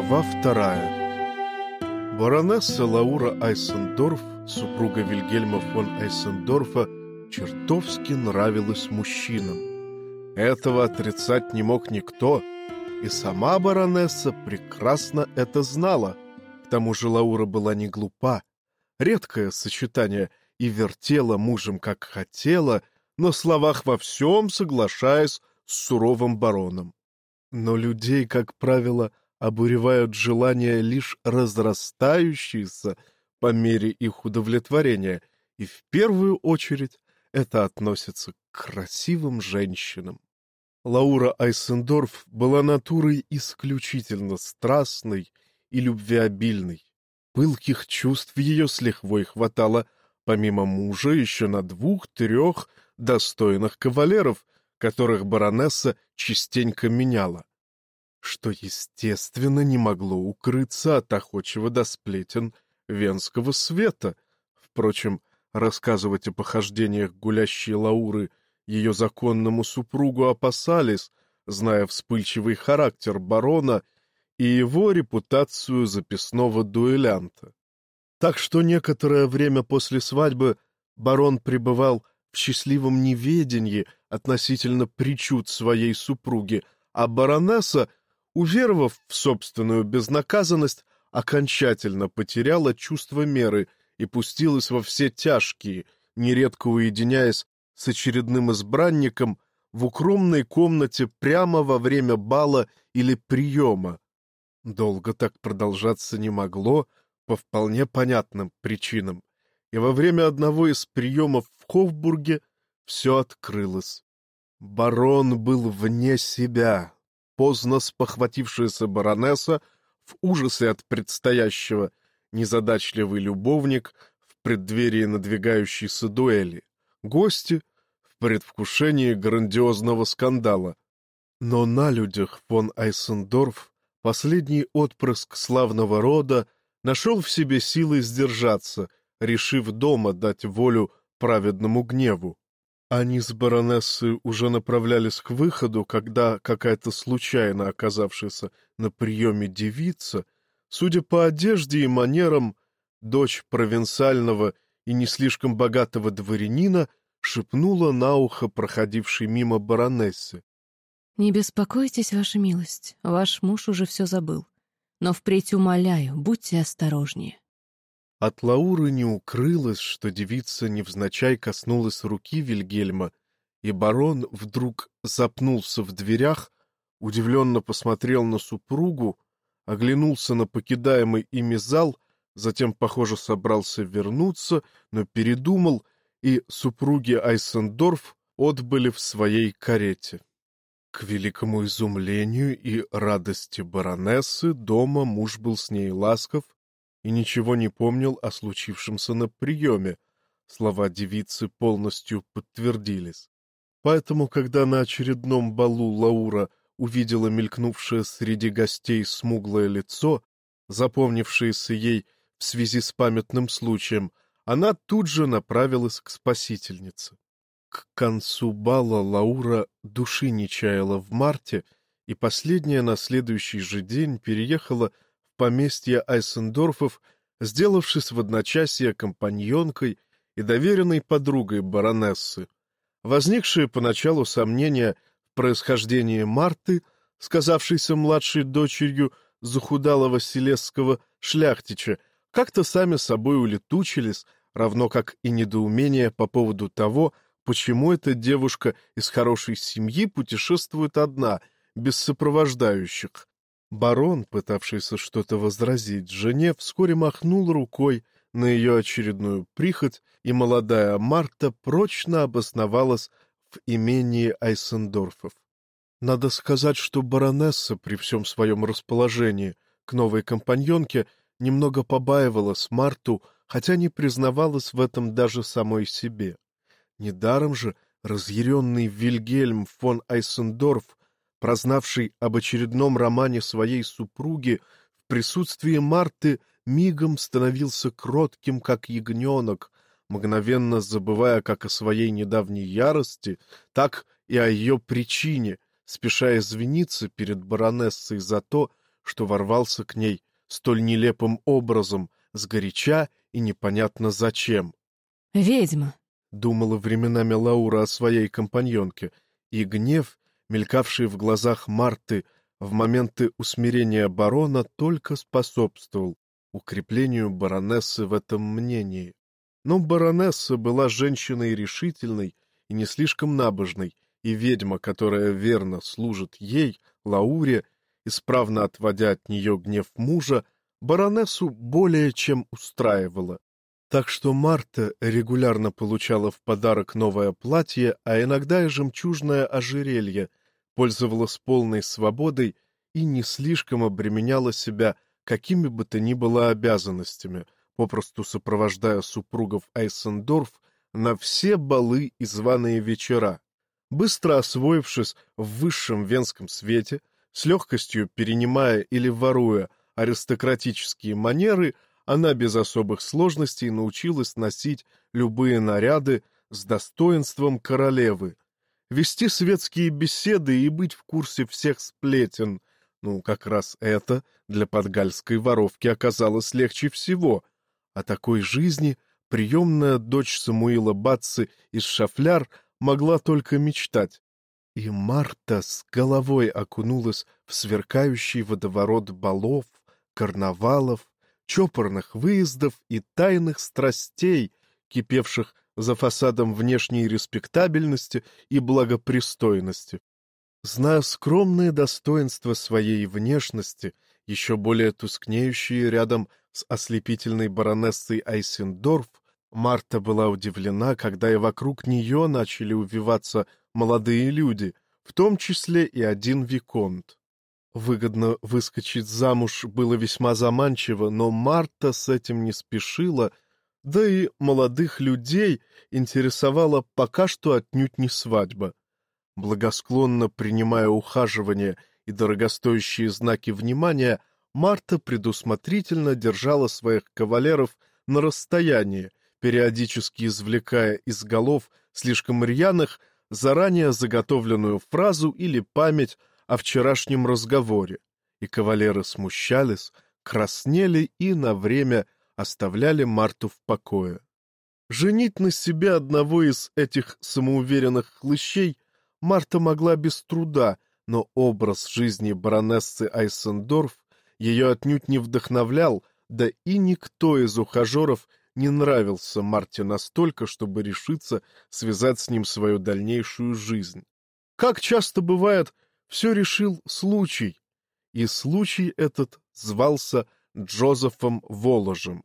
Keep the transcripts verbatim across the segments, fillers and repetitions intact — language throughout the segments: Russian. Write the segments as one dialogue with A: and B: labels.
A: Глава вторая. Баронесса Лаура Айсендорф, супруга Вильгельма фон Айсендорфа, чертовски нравилась мужчинам. Этого отрицать не мог никто, и сама баронесса прекрасно это знала. К тому же Лаура была не глупа. Редкое сочетание, и вертела мужем как хотела, на словах во всем соглашаясь с суровым бароном. Но людей, как правило, обуревают желания лишь разрастающиеся по мере их удовлетворения, и в первую очередь это относится к красивым женщинам. Лаура Айсендорф была натурой исключительно страстной и любвеобильной. Пылких чувств ее с лихвой хватало, помимо мужа, еще на двух-трех достойных кавалеров, которых баронесса частенько меняла, что, естественно, не могло укрыться от охочего до сплетен венского света. Впрочем, рассказывать о похождениях гулящей Лауры ее законному супругу опасались, зная вспыльчивый характер барона и его репутацию записного дуэлянта. Так что некоторое время после свадьбы барон пребывал в счастливом неведении относительно причуд своей супруги, а баронесса, уверовав в собственную безнаказанность, окончательно потеряла чувство меры и пустилась во все тяжкие, нередко уединяясь с очередным избранником в укромной комнате прямо во время бала или приема. Долго так продолжаться не могло по вполне понятным причинам, и во время одного из приемов в Хофбурге все открылось. Барон был вне себя. Поздно спохватившаяся баронесса, в ужасе от предстоящего, незадачливый любовник в преддверии надвигающейся дуэли, гости в предвкушении грандиозного скандала. Но на людях фон Айсендорф, последний отпрыск славного рода, нашел в себе силы сдержаться, решив дома дать волю праведному гневу. Они с баронессой уже направлялись к выходу, когда какая-то случайно оказавшаяся на приеме девица, судя по одежде и манерам, дочь провинциального и не слишком богатого дворянина, шепнула на ухо проходившей мимо баронессе:
B: «Не беспокойтесь, ваша милость, ваш муж уже все забыл. Но впредь умоляю, будьте осторожнее».
A: От Лауры не укрылось, что девица невзначай коснулась руки Вильгельма, и барон вдруг запнулся в дверях, удивленно посмотрел на супругу, оглянулся на покидаемый ими зал, затем, похоже, собрался вернуться, но передумал, и супруги Айсендорф отбыли в своей карете. К великому изумлению и радости баронессы дома муж был с ней ласков и ничего не помнил о случившемся на приеме. Слова девицы полностью подтвердились. Поэтому, когда на очередном балу Лаура увидела мелькнувшее среди гостей смуглое лицо, запомнившееся ей в связи с памятным случаем, она тут же направилась к спасительнице. К концу бала Лаура души не чаяла в марте, и последняя на следующий же день переехала в поместье Айсендорфов, сделавшись в одночасье компаньонкой и доверенной подругой баронессы. Возникшие поначалу сомнения в происхождении Марты, сказавшейся младшей дочерью захудалого селесского шляхтича, как-то сами собой улетучились, равно как и недоумение по поводу того, почему эта девушка из хорошей семьи путешествует одна, без сопровождающих. Барон, пытавшийся что-то возразить жене, вскоре махнул рукой на ее очередную прихоть, и молодая Марта прочно обосновалась в имении Айсендорфов. Надо сказать, что баронесса при всем своем расположении к новой компаньонке немного побаивалась Марту, хотя не признавалась в этом даже самой себе. Недаром же разъяренный Вильгельм фон Айсендорф, прознавший об очередном романе своей супруги, в присутствии Марты мигом становился кротким, как ягненок, мгновенно забывая как о своей недавней ярости, так и о ее причине, спеша извиниться перед баронессой за то, что ворвался к ней столь нелепым образом, сгоряча и непонятно зачем.
B: «Ведьма!»
A: — думала временами Лаура о своей компаньонке, и гнев, мелькавший в глазах Марты в моменты усмирения барона, только способствовал укреплению баронессы в этом мнении. Но баронесса была женщиной решительной и не слишком набожной, и ведьма, которая верно служит ей, Лауре, исправно отводя от нее гнев мужа, баронессу более чем устраивала. Так что Марта регулярно получала в подарок новое платье, а иногда и жемчужное ожерелье, пользовалась полной свободой и не слишком обременяла себя какими бы то ни было обязанностями, попросту сопровождая супругов Айсендорф на все балы и званые вечера. Быстро освоившись в высшем венском свете, с легкостью перенимая или воруя аристократические манеры, она без особых сложностей научилась носить любые наряды с достоинством королевы, вести светские беседы и быть в курсе всех сплетен. Ну, как раз это для подгальской воровки оказалось легче всего. О такой жизни приемная дочь Самуила Батцы из Шафляр могла только мечтать. И Марта с головой окунулась в сверкающий водоворот балов, карнавалов, чопорных выездов и тайных страстей, кипевших за фасадом внешней респектабельности и благопристойности. Зная скромные достоинства своей внешности, еще более тускнеющие рядом с ослепительной баронессой Айсендорф, Марта была удивлена, когда и вокруг нее начали увиваться молодые люди, в том числе и один виконт. Выгодно выскочить замуж было весьма заманчиво, но Марта с этим не спешила, да и молодых людей интересовала пока что отнюдь не свадьба. Благосклонно принимая ухаживание и дорогостоящие знаки внимания, Марта предусмотрительно держала своих кавалеров на расстоянии, периодически извлекая из голов слишком рьяных заранее заготовленную фразу или память о вчерашнем разговоре, и кавалеры смущались, краснели и на время оставляли Марту в покое. Женить на себе одного из этих самоуверенных хлыщей Марта могла без труда, но образ жизни баронессы Айсендорф ее отнюдь не вдохновлял, да и никто из ухажеров не нравился Марте настолько, чтобы решиться связать с ним свою дальнейшую жизнь. Как часто бывает, все решил случай, и случай этот звался Джозефом Воложем.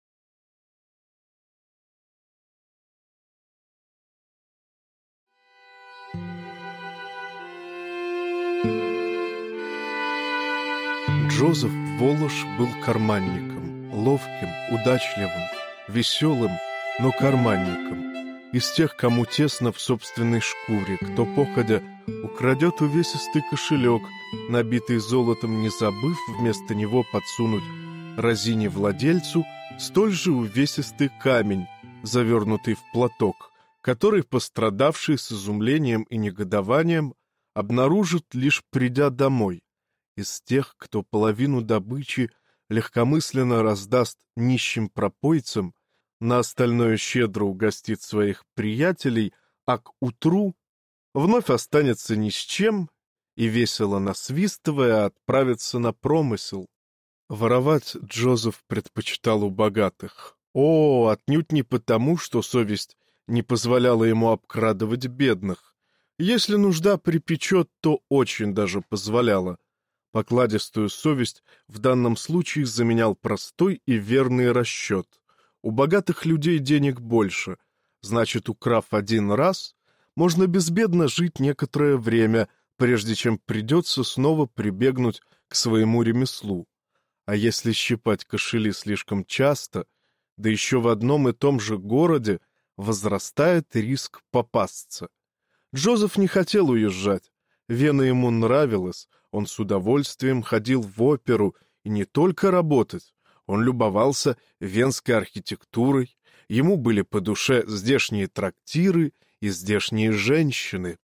A: Джозеф Волож был карманником, ловким, удачливым, веселым, но карманником. Из тех, кому тесно в собственной шкуре, кто, походя, украдет увесистый кошелек, набитый золотом, не забыв вместо него подсунуть разине владельцу столь же увесистый камень, завернутый в платок, который пострадавший с изумлением и негодованием обнаружит, лишь придя домой. Из тех, кто половину добычи легкомысленно раздаст нищим пропойцам, на остальное щедро угостит своих приятелей, а к утру вновь останется ни с чем и, весело насвистывая, отправится на промысел. Воровать Джозеф предпочитал у богатых. О, отнюдь не потому, что совесть не позволяла ему обкрадывать бедных. Если нужда припечет, то очень даже позволяла. Покладистую совесть в данном случае заменял простой и верный расчет. У богатых людей денег больше, значит, украв один раз, можно безбедно жить некоторое время, прежде чем придется снова прибегнуть к своему ремеслу. А если щипать кошели слишком часто, да еще в одном и том же городе, возрастает риск попасться. Джозеф не хотел уезжать. Вена ему нравилась, он с удовольствием ходил в оперу и не только работать. Он любовался венской архитектурой, ему были по душе здешние трактиры и здешние женщины.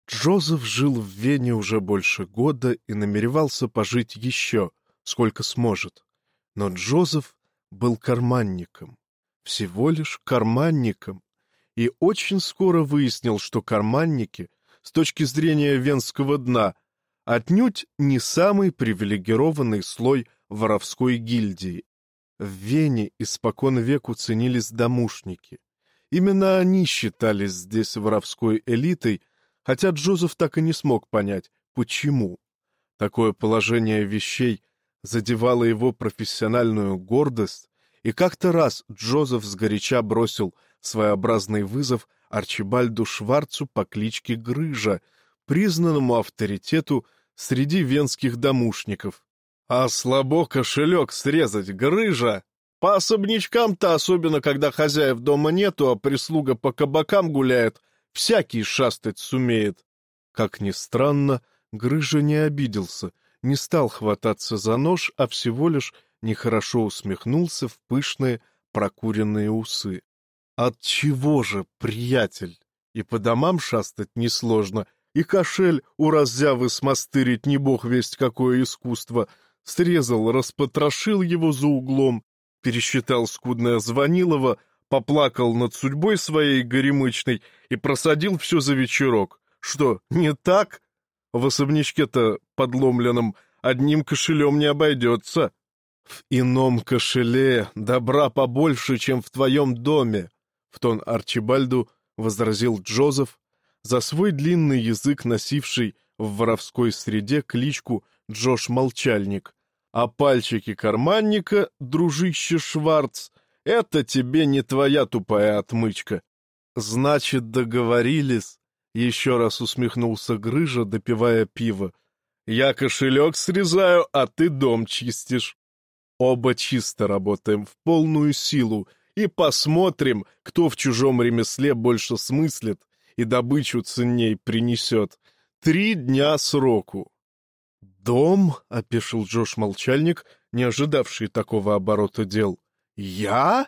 A: Джозеф жил в Вене уже больше года и намеревался пожить еще, сколько сможет. Но Джозеф был карманником, всего лишь карманником, и очень скоро выяснил, что карманники, с точки зрения венского дна, отнюдь не самый привилегированный слой воровской гильдии. В Вене испокон веку ценились домушники. Именно они считались здесь воровской элитой, хотя Джозеф так и не смог понять, почему. Такое положение вещей задевало его профессиональную гордость, и как-то раз Джозеф сгоряча бросил своеобразный вызов Арчибальду Шварцу по кличке Грыжа, признанному авторитету среди венских домушников. «А слабо кошелек срезать, Грыжа! По особнячкам-то, особенно когда хозяев дома нету, а прислуга по кабакам гуляет, всякий шастать сумеет». Как ни странно, Грыжа не обиделся, не стал хвататься за нож, а всего лишь нехорошо усмехнулся в пышные прокуренные усы. «Отчего же, приятель? И по домам шастать несложно, и кошель у раззявы смастырить не бог весть какое искусство. Срезал, распотрошил его за углом, пересчитал скудное звонилово, поплакал над судьбой своей горемычной и просадил все за вечерок. Что, не так? В особнячке-то подломленном одним кошелем не обойдется. В ином кошеле добра побольше, чем в твоем доме», — в тон Арчибальду возразил Джозеф, за свой длинный язык носивший в воровской среде кличку Джош Молчальник. «А пальчики карманника, дружище Шварц, это тебе не твоя тупая отмычка». «Значит, договорились», — еще раз усмехнулся Грыжа, допивая пиво. «Я кошелек срезаю, а ты дом чистишь. Оба чисто работаем в полную силу и посмотрим, кто в чужом ремесле больше смыслит и добычу ценней принесет. Три дня сроку». «Дом?» — опешил Джош Молчальник, не ожидавший такого оборота дел. «Я?»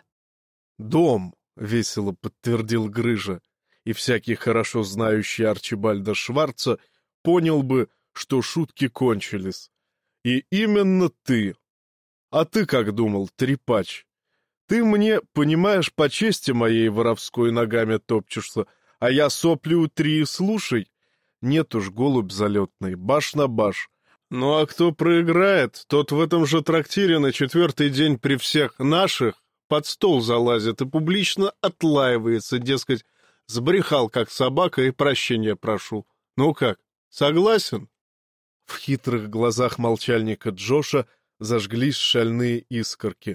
A: «Дом», — весело подтвердил Грыжа, и всякий хорошо знающий Арчибальда Шварца понял бы, что шутки кончились. «И именно ты. А ты как думал, трепач? Ты мне, понимаешь, по чести моей воровской ногами топчешься, а я сопли утри и слушай. Нет уж, голубь залетный, баш на баш. Ну а кто проиграет, тот в этом же трактире на четвертый день при всех наших под стол залазит и публично отлаивается, дескать, сбрехал как собака и прощения прошу. Ну как, согласен?» В хитрых глазах молчальника Джоша зажглись шальные искорки.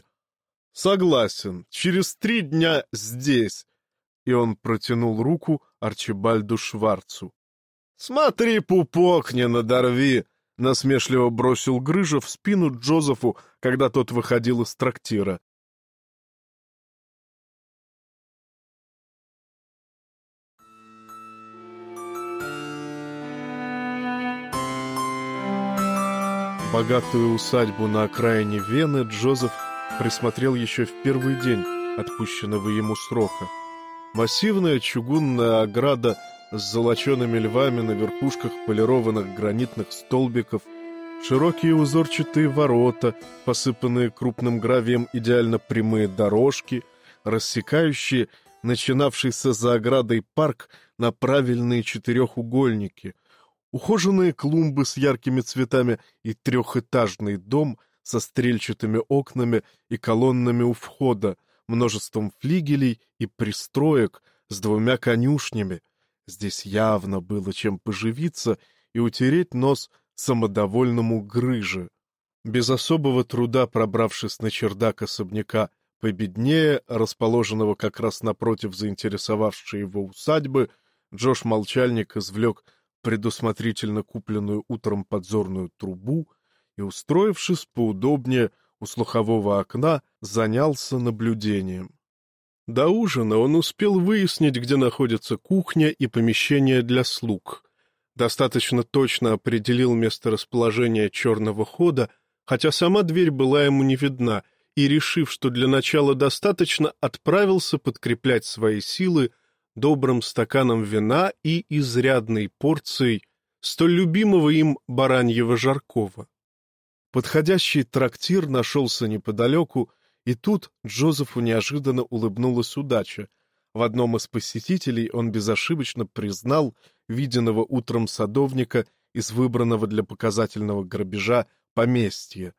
A: «Согласен, через три дня здесь». И он протянул руку Арчибальду Шварцу. «Смотри, пупок, не надорви!» — насмешливо бросил Грыжа в спину Джозефу, когда тот выходил из трактира. Богатую усадьбу на окраине Вены Джозеф присмотрел еще в первый день отпущенного ему срока. Массивная чугунная ограда с золочеными львами на верхушках полированных гранитных столбиков, широкие узорчатые ворота, посыпанные крупным гравием идеально прямые дорожки, рассекающие начинавшийся за оградой парк на правильные четырехугольники, ухоженные клумбы с яркими цветами и трехэтажный дом со стрельчатыми окнами и колоннами у входа, множеством флигелей и пристроек с двумя конюшнями. Здесь явно было чем поживиться и утереть нос самодовольному Грыже. Без особого труда пробравшись на чердак особняка победнее, расположенного как раз напротив заинтересовавшей его усадьбы, Джош Молчальник извлек предусмотрительно купленную утром подзорную трубу и, устроившись поудобнее у слухового окна, занялся наблюдением. До ужина он успел выяснить, где находится кухня и помещение для слуг. Достаточно точно определил месторасположение черного хода, хотя сама дверь была ему не видна, и, решив, что для начала достаточно, отправился подкреплять свои силы добрым стаканом вина и изрядной порцией столь любимого им бараньего жаркого. Подходящий трактир нашелся неподалеку, и тут Джозефу неожиданно улыбнулась удача. В одном из посетителей он безошибочно признал виденного утром садовника из выбранного для показательного грабежа поместья.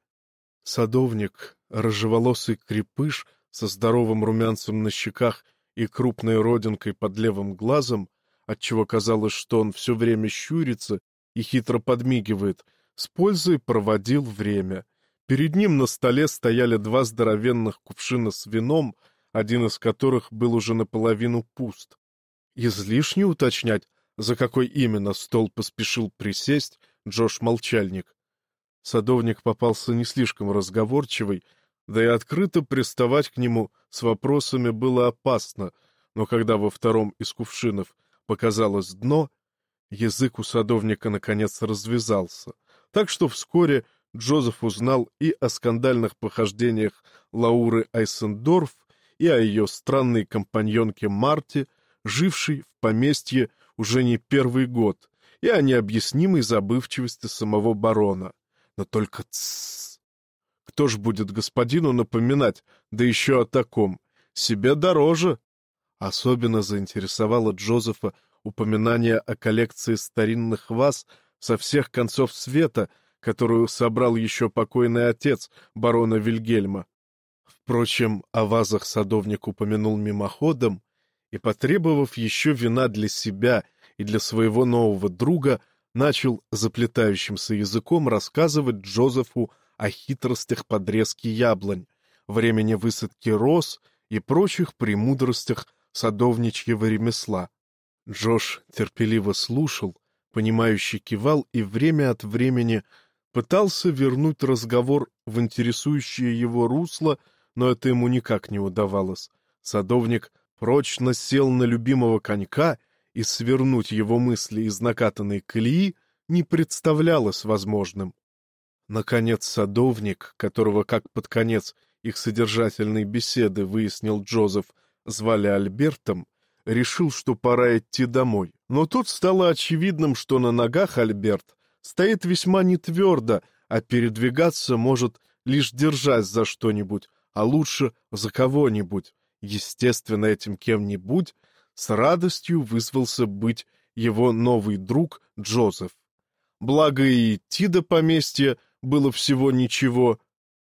A: Садовник, рыжеволосый крепыш со здоровым румянцем на щеках и крупной родинкой под левым глазом, отчего казалось, что он все время щурится и хитро подмигивает, с пользой проводил время. Перед ним на столе стояли два здоровенных кувшина с вином, один из которых был уже наполовину пуст. Излишне уточнять, за какой именно стол поспешил присесть Джош Молчальник. Садовник попался не слишком разговорчивый, да и открыто приставать к нему с вопросами было опасно, но когда во втором из кувшинов показалось дно, язык у садовника наконец развязался, так что вскоре Джозеф узнал и о скандальных похождениях Лауры Айсендорф, и о ее странной компаньонке Марте, жившей в поместье уже не первый год, и о необъяснимой забывчивости самого барона. Но только тссс! Кто ж будет господину напоминать, да еще о таком? Себе дороже! Особенно заинтересовало Джозефа упоминание о коллекции старинных ваз со всех концов света, которую собрал еще покойный отец барона Вильгельма. Впрочем, о вазах садовник упомянул мимоходом, и, потребовав еще вина для себя и для своего нового друга, начал заплетающимся языком рассказывать Джозефу о хитростях подрезки яблонь, времени высадки роз и прочих премудростях садовничьего ремесла. Джош терпеливо слушал, понимающе кивал и время от времени пытался вернуть разговор в интересующее его русло, но это ему никак не удавалось. Садовник прочно сел на любимого конька, и свернуть его мысли из накатанной колеи не представлялось возможным. Наконец садовник, которого как под конец их содержательной беседы выяснил Джозеф, звали Альбертом, решил, что пора идти домой. Но тут стало очевидным, что на ногах Альберт стоит весьма нетвердо, а передвигаться может лишь держась за что-нибудь, а лучше за кого-нибудь. Естественно, этим кем-нибудь с радостью вызвался быть его новый друг Джозеф. Благо и идти до поместья было всего ничего.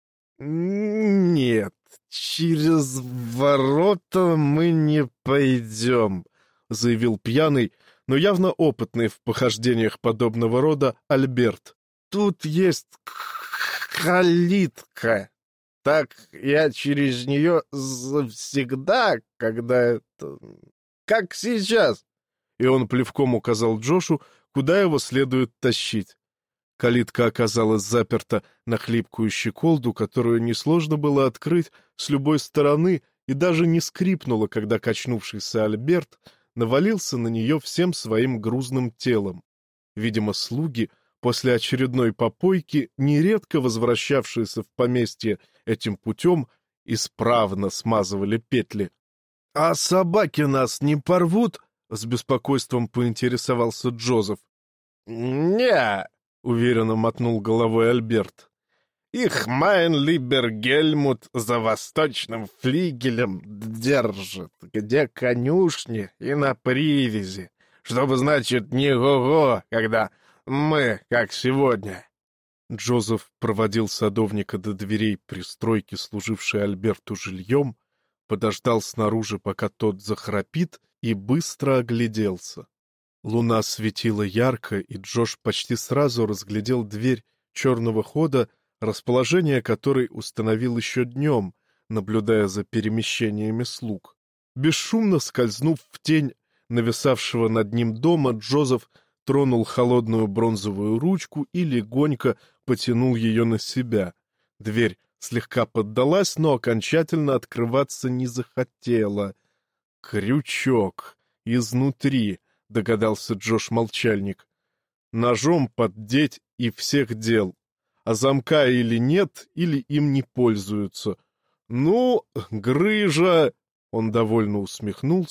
A: «Нет, через ворота мы не пойдем», — заявил пьяный, но явно опытный в похождениях подобного рода Альберт. «Тут есть калитка. Так я через нее завсегда, когда это... как сейчас». И он плевком указал Джошу, куда его следует тащить. Калитка оказалась заперта на хлипкую щеколду, которую несложно было открыть с любой стороны, и даже не скрипнула, когда качнувшийся Альберт навалился на нее всем своим грузным телом. Видимо, слуги, после очередной попойки, нередко возвращавшиеся в поместье этим путем, исправно смазывали петли. — А собаки нас не порвут? — с беспокойством поинтересовался Джозеф. — Не, — уверенно мотнул головой Альберт. — Их майн либер Гельмут за восточным флигелем держит, где конюшни и на привязи, чтобы, значит, не го-го, когда мы, как сегодня. Джозеф проводил садовника до дверей пристройки, служившей Альберту жильем, подождал снаружи, пока тот захрапит, и быстро огляделся. Луна светила ярко, и Джош почти сразу разглядел дверь черного хода, расположение которой установил еще днем, наблюдая за перемещениями слуг. Бесшумно скользнув в тень нависавшего над ним дома, Джозеф тронул холодную бронзовую ручку и легонько потянул ее на себя. Дверь слегка поддалась, но окончательно открываться не захотела. «Крючок! Изнутри!» — догадался Джош Молчальник. «Ножом поддеть и всех дел. А замка или нет, или им не пользуются. Ну, грыжа!» Он довольно усмехнулся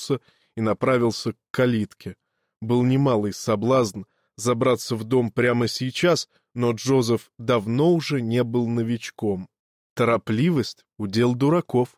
A: и направился к калитке. Был немалый соблазн забраться в дом прямо сейчас, но Джозеф давно уже не был новичком. Торопливость — удел дураков.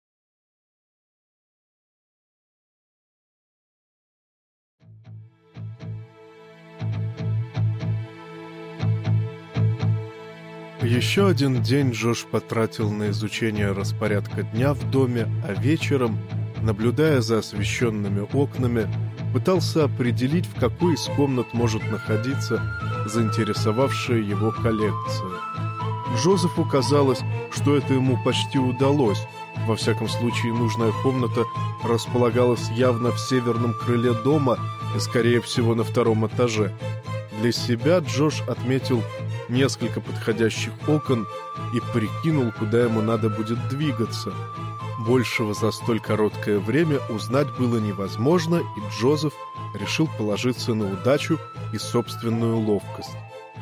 A: Еще один день Джош потратил на изучение распорядка дня в доме, а вечером, наблюдая за освещенными окнами, пытался определить, в какой из комнат может находиться заинтересовавшая его коллекция. Джозефу казалось, что это ему почти удалось. Во всяком случае, нужная комната располагалась явно в северном крыле дома и, скорее всего, на втором этаже. Для себя Джош отметил несколько подходящих окон и прикинул, куда ему надо будет двигаться. Большего за столь короткое время узнать было невозможно, и Джозеф решил положиться на удачу и собственную ловкость.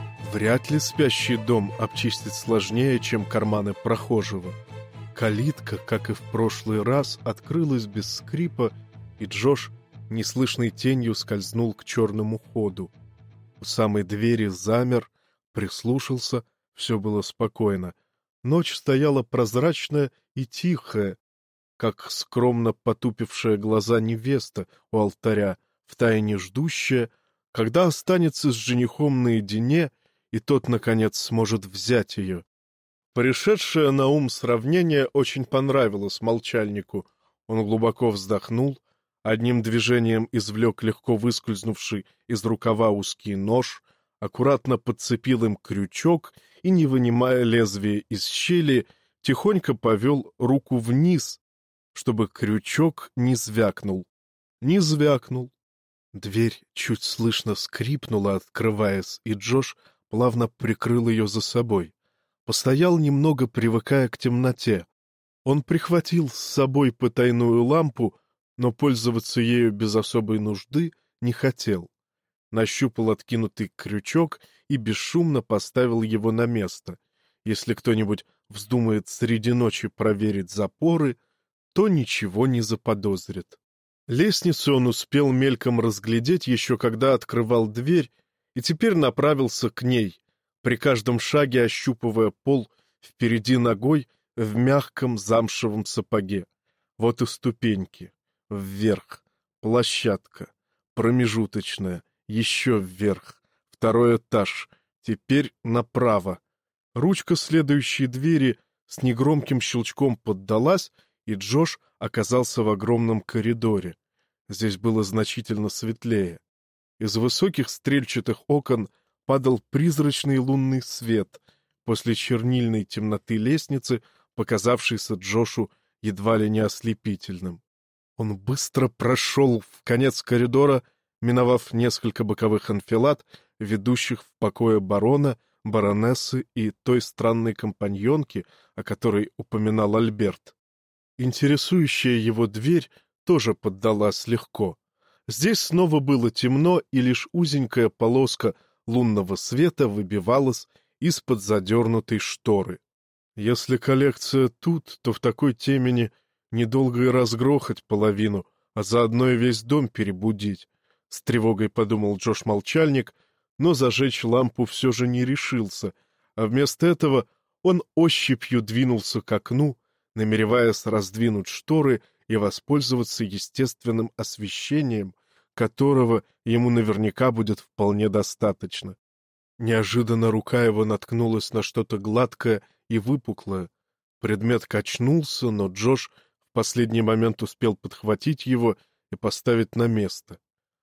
A: Вряд ли спящий дом обчистить сложнее, чем карманы прохожего. Калитка, как и в прошлый раз, открылась без скрипа, и Джош неслышной тенью скользнул к черному ходу. У самой двери замер, прислушался, все было спокойно. Ночь стояла прозрачная и тихая, как скромно потупившая глаза невеста у алтаря, втайне ждущая, когда останется с женихом наедине, и тот, наконец, сможет взять ее. Пришедшее на ум сравнение очень понравилось молчальнику. Он глубоко вздохнул, одним движением извлек легко выскользнувший из рукава узкий нож, аккуратно подцепил им крючок и, не вынимая лезвие из щели, тихонько повел руку вниз, чтобы крючок не звякнул. Не звякнул. Дверь чуть слышно скрипнула, открываясь, и Джош плавно прикрыл ее за собой. Постоял немного, привыкая к темноте. Он прихватил с собой потайную лампу, но пользоваться ею без особой нужды не хотел. Нащупал откинутый крючок и бесшумно поставил его на место. Если кто-нибудь вздумает среди ночи проверить запоры, то ничего не заподозрит. Лестницу он успел мельком разглядеть еще когда открывал дверь, и теперь направился к ней, при каждом шаге ощупывая пол впереди ногой в мягком замшевом сапоге. Вот и ступеньки. Вверх. Площадка. Промежуточная. Еще вверх. Второй этаж. Теперь направо. Ручка следующей двери с негромким щелчком поддалась, и Джош оказался в огромном коридоре. Здесь было значительно светлее. Из высоких стрельчатых окон падал призрачный лунный свет после чернильной темноты лестницы, показавшейся Джошу едва ли не ослепительным. Он быстро прошел в конец коридора, миновав несколько боковых анфилад, ведущих в покое барона, баронессы и той странной компаньонки, о которой упоминал Альберт. Интересующая его дверь тоже поддалась легко. Здесь снова было темно, и лишь узенькая полоска лунного света выбивалась из-под задернутой шторы. Если коллекция тут, то в такой темени недолго и разгрохать половину, а заодно и весь дом перебудить. С тревогой подумал Джош-молчальник, но зажечь лампу все же не решился, а вместо этого он ощупью двинулся к окну, намереваясь раздвинуть шторы и воспользоваться естественным освещением, которого ему наверняка будет вполне достаточно. Неожиданно рука его наткнулась на что-то гладкое и выпуклое. Предмет качнулся, но Джош в последний момент успел подхватить его и поставить на место.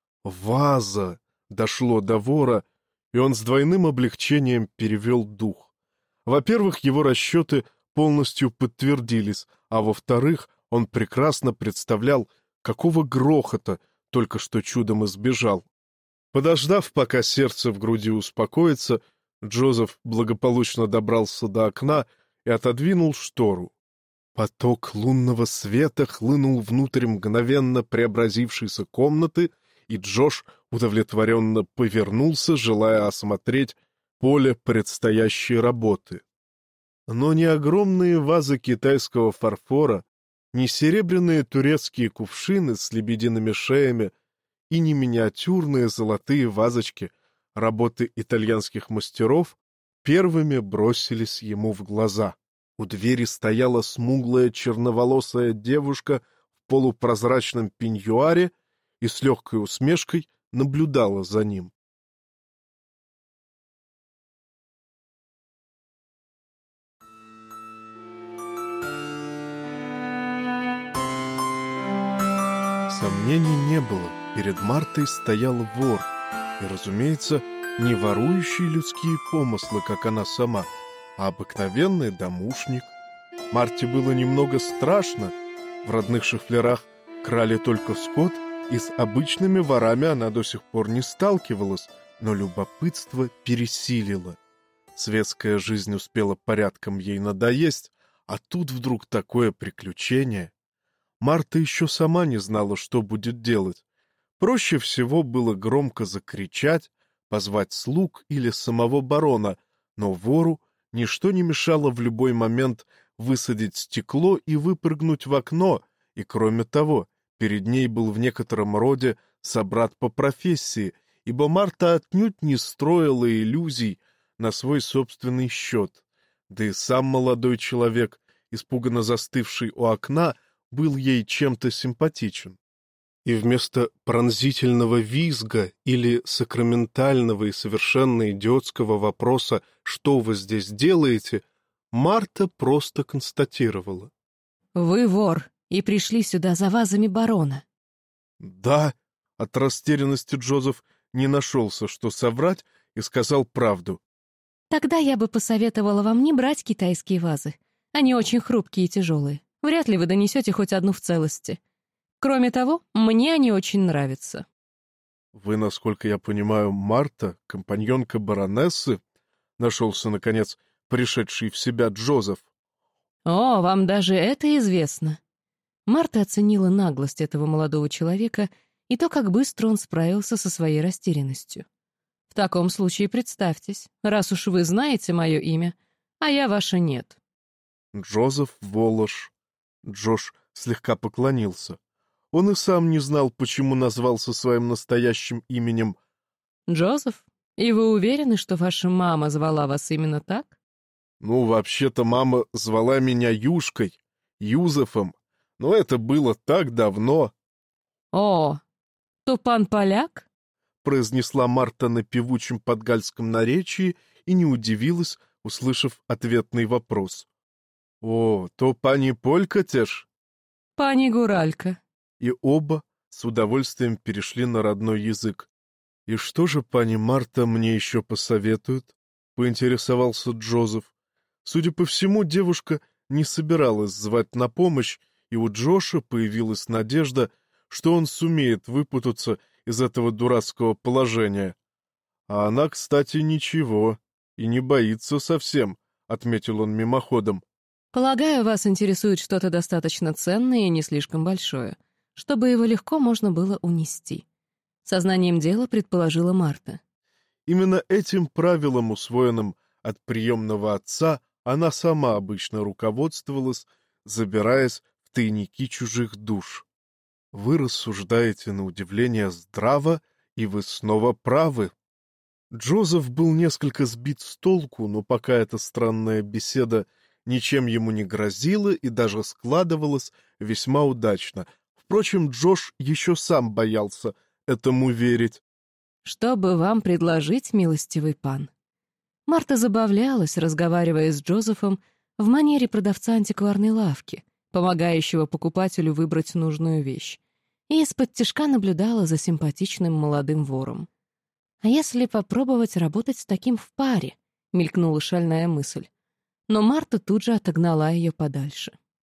A: Ваза! Дошло до вора, и он с двойным облегчением перевел дух. Во-первых, его расчеты полностью подтвердились, а во-вторых, он прекрасно представлял, какого грохота только что чудом избежал. Подождав, пока сердце в груди успокоится, Джозеф благополучно добрался до окна и отодвинул штору. Поток лунного света хлынул внутрь мгновенно преобразившейся комнаты, и Джош удовлетворенно повернулся, желая осмотреть поле предстоящей работы. Но ни огромные вазы китайского фарфора, ни серебряные турецкие кувшины с лебедиными шеями и ни миниатюрные золотые вазочки работы итальянских мастеров первыми бросились ему в глаза. У двери стояла смуглая черноволосая девушка в полупрозрачном пеньюаре и с легкой усмешкой наблюдала за ним. Сомнений не было. Перед Мартой стоял вор. И, разумеется, не ворующий людские помыслы, как она сама, а обыкновенный домушник. Марте было немного страшно. В родных шифлерах крали только скот, и с обычными ворами она до сих пор не сталкивалась, но любопытство пересилило. Светская жизнь успела порядком ей надоесть, а тут вдруг такое приключение. Марта еще сама не знала, что будет делать. Проще всего было громко закричать, позвать слуг или самого барона, но вору ничто не мешало в любой момент высадить стекло и выпрыгнуть в окно, и, кроме того, перед ней был в некотором роде собрат по профессии, ибо Марта отнюдь не строила иллюзий на свой собственный счет. Да и сам молодой человек, испуганно застывший у окна, был ей чем-то симпатичен. И вместо пронзительного визга или сакраментального и совершенно идиотского вопроса «Что вы здесь делаете?», Марта просто констатировала:
B: «Вы вор и пришли сюда за вазами барона».
A: «Да», — от растерянности Джозеф не нашелся, что соврать, и сказал правду.
B: «Тогда я бы посоветовала вам не брать китайские вазы. Они очень хрупкие и тяжелые. Вряд ли вы донесете хоть одну в целости. Кроме того, мне они очень нравятся».
A: «Вы, насколько я понимаю, Марта, компаньонка баронессы?» — нашелся, наконец, пришедший в себя Джозеф.
B: «О, вам даже это известно». Марта оценила наглость этого молодого человека и то, как быстро он справился со своей растерянностью. «В таком случае представьтесь, раз уж вы знаете мое имя, а я ваше нет».
A: «Джозеф Волош». Джош слегка поклонился. Он и сам не знал, почему назвался своим настоящим именем.
B: «Джозеф? И вы уверены, что ваша мама звала вас именно так?»
A: «Ну, вообще-то мама звала меня Юшкой, Юзефом, но это было так давно».
B: «О, то пан поляк?»
A: — произнесла Марта на певучем подгальском наречии и не удивилась, услышав ответный вопрос. «О, то пани Полька тешь?»
B: «Пани Гуралька».
A: И оба с удовольствием перешли на родной язык. «И что же пани Марта мне еще посоветует?» — поинтересовался Джозеф. Судя по всему, девушка не собиралась звать на помощь, и у Джоша появилась надежда, что он сумеет выпутаться из этого дурацкого положения. «А она, кстати, ничего, и не боится совсем», — отметил он мимоходом.
B: «Полагаю, вас интересует что-то достаточно ценное и не слишком большое, чтобы его легко можно было унести», — сознанием дела предположила Марта.
A: Именно этим правилом, усвоенным от приемного отца, она сама обычно руководствовалась, забираясь в тайники чужих душ. «Вы рассуждаете на удивление здраво, и вы снова правы». Джозеф был несколько сбит с толку, но пока эта странная беседа ничем ему не грозила и даже складывалась весьма удачно. Впрочем, Джош еще сам боялся этому верить.
B: «Что бы вам предложить, милостивый пан?» Марта забавлялась, разговаривая с Джозефом в манере продавца антикварной лавки, помогающего покупателю выбрать нужную вещь, и из-под тишка наблюдала за симпатичным молодым вором. «А если попробовать работать с таким в паре?» — мелькнула шальная мысль. Но Марта тут же отогнала ее подальше.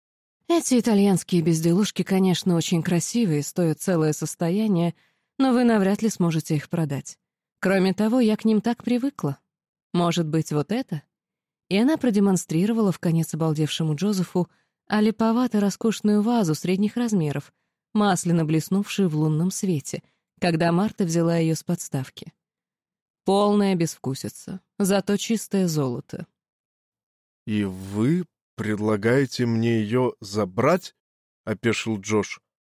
B: «Эти итальянские безделушки, конечно, очень красивые, стоят целое состояние, но вы навряд ли сможете их продать. Кроме того, я к ним так привыкла. Может быть, вот это?» И она продемонстрировала вконец обалдевшему Джозефу олиповато-роскошную вазу средних размеров, масляно блеснувшую в лунном свете, когда Марта взяла ее с подставки. Полная безвкусица, зато чистое золото.
A: «И вы предлагаете мне ее забрать?» — опешил Джош.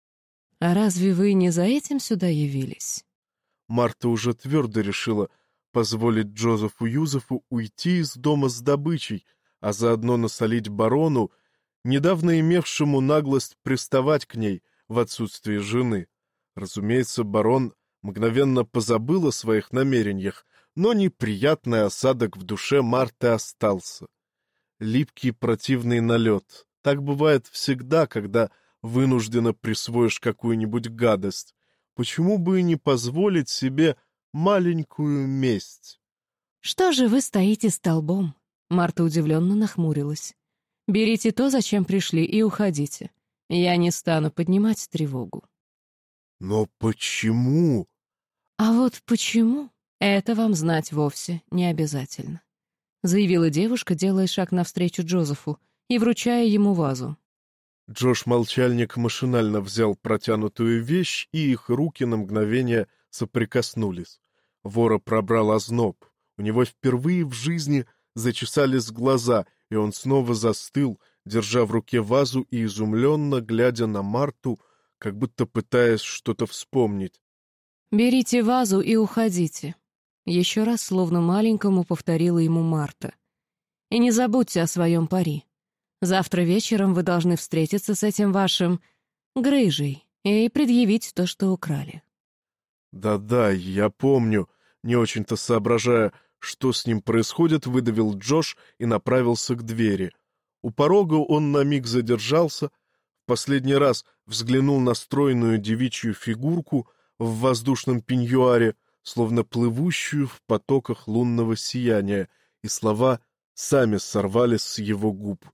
B: «А разве вы не за этим сюда явились?»
A: Марта уже твердо решила позволить Джозефу Юзефу уйти из дома с добычей, а заодно насолить барону, недавно имевшему наглость приставать к ней в отсутствие жены. Разумеется, барон мгновенно позабыл о своих намерениях, но неприятный осадок в душе Марты остался. Липкий противный налет. Так бывает всегда, когда вынужденно присвоишь какую-нибудь гадость. Почему бы и не позволить себе маленькую месть?
B: «Что же вы стоите столбом?» Марта удивленно нахмурилась. «Берите то, зачем пришли, и уходите. Я не стану поднимать тревогу».
A: «Но почему?»
B: «А вот почему, это вам знать вовсе не обязательно», заявила девушка, делая шаг навстречу Джозефу и вручая ему вазу.
A: Джош-молчальник машинально взял протянутую вещь, и их руки на мгновение соприкоснулись. Вора пробрал озноб. У него впервые в жизни зачесались глаза, и он снова застыл, держа в руке вазу и изумленно глядя на Марту, как будто пытаясь что-то вспомнить.
B: «Берите вазу и уходите», — еще раз, словно маленькому, повторила ему Марта. «И не забудьте о своем пари. Завтра вечером вы должны встретиться с этим вашим грыжей и предъявить то, что украли».
A: «Да-да, я помню», — не очень-то соображая, что с ним происходит, выдавил Джош и направился к двери. У порога он на миг задержался, в последний раз взглянул на стройную девичью фигурку в воздушном пеньюаре, словно плывущую в потоках лунного сияния, и слова сами сорвались с его губ.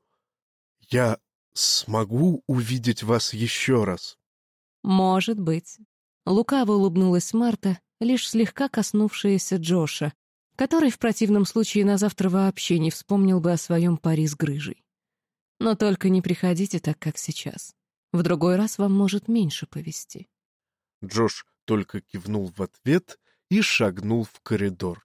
A: «Я смогу увидеть вас еще раз?»
B: «Может быть». Лукаво улыбнулась Марта, лишь слегка коснувшаяся Джоша, который в противном случае на завтра вообще не вспомнил бы о своем пари с грыжей. «Но только не приходите так, как сейчас. В другой раз вам может меньше повезти».
A: Джош только кивнул в ответ и шагнул в коридор.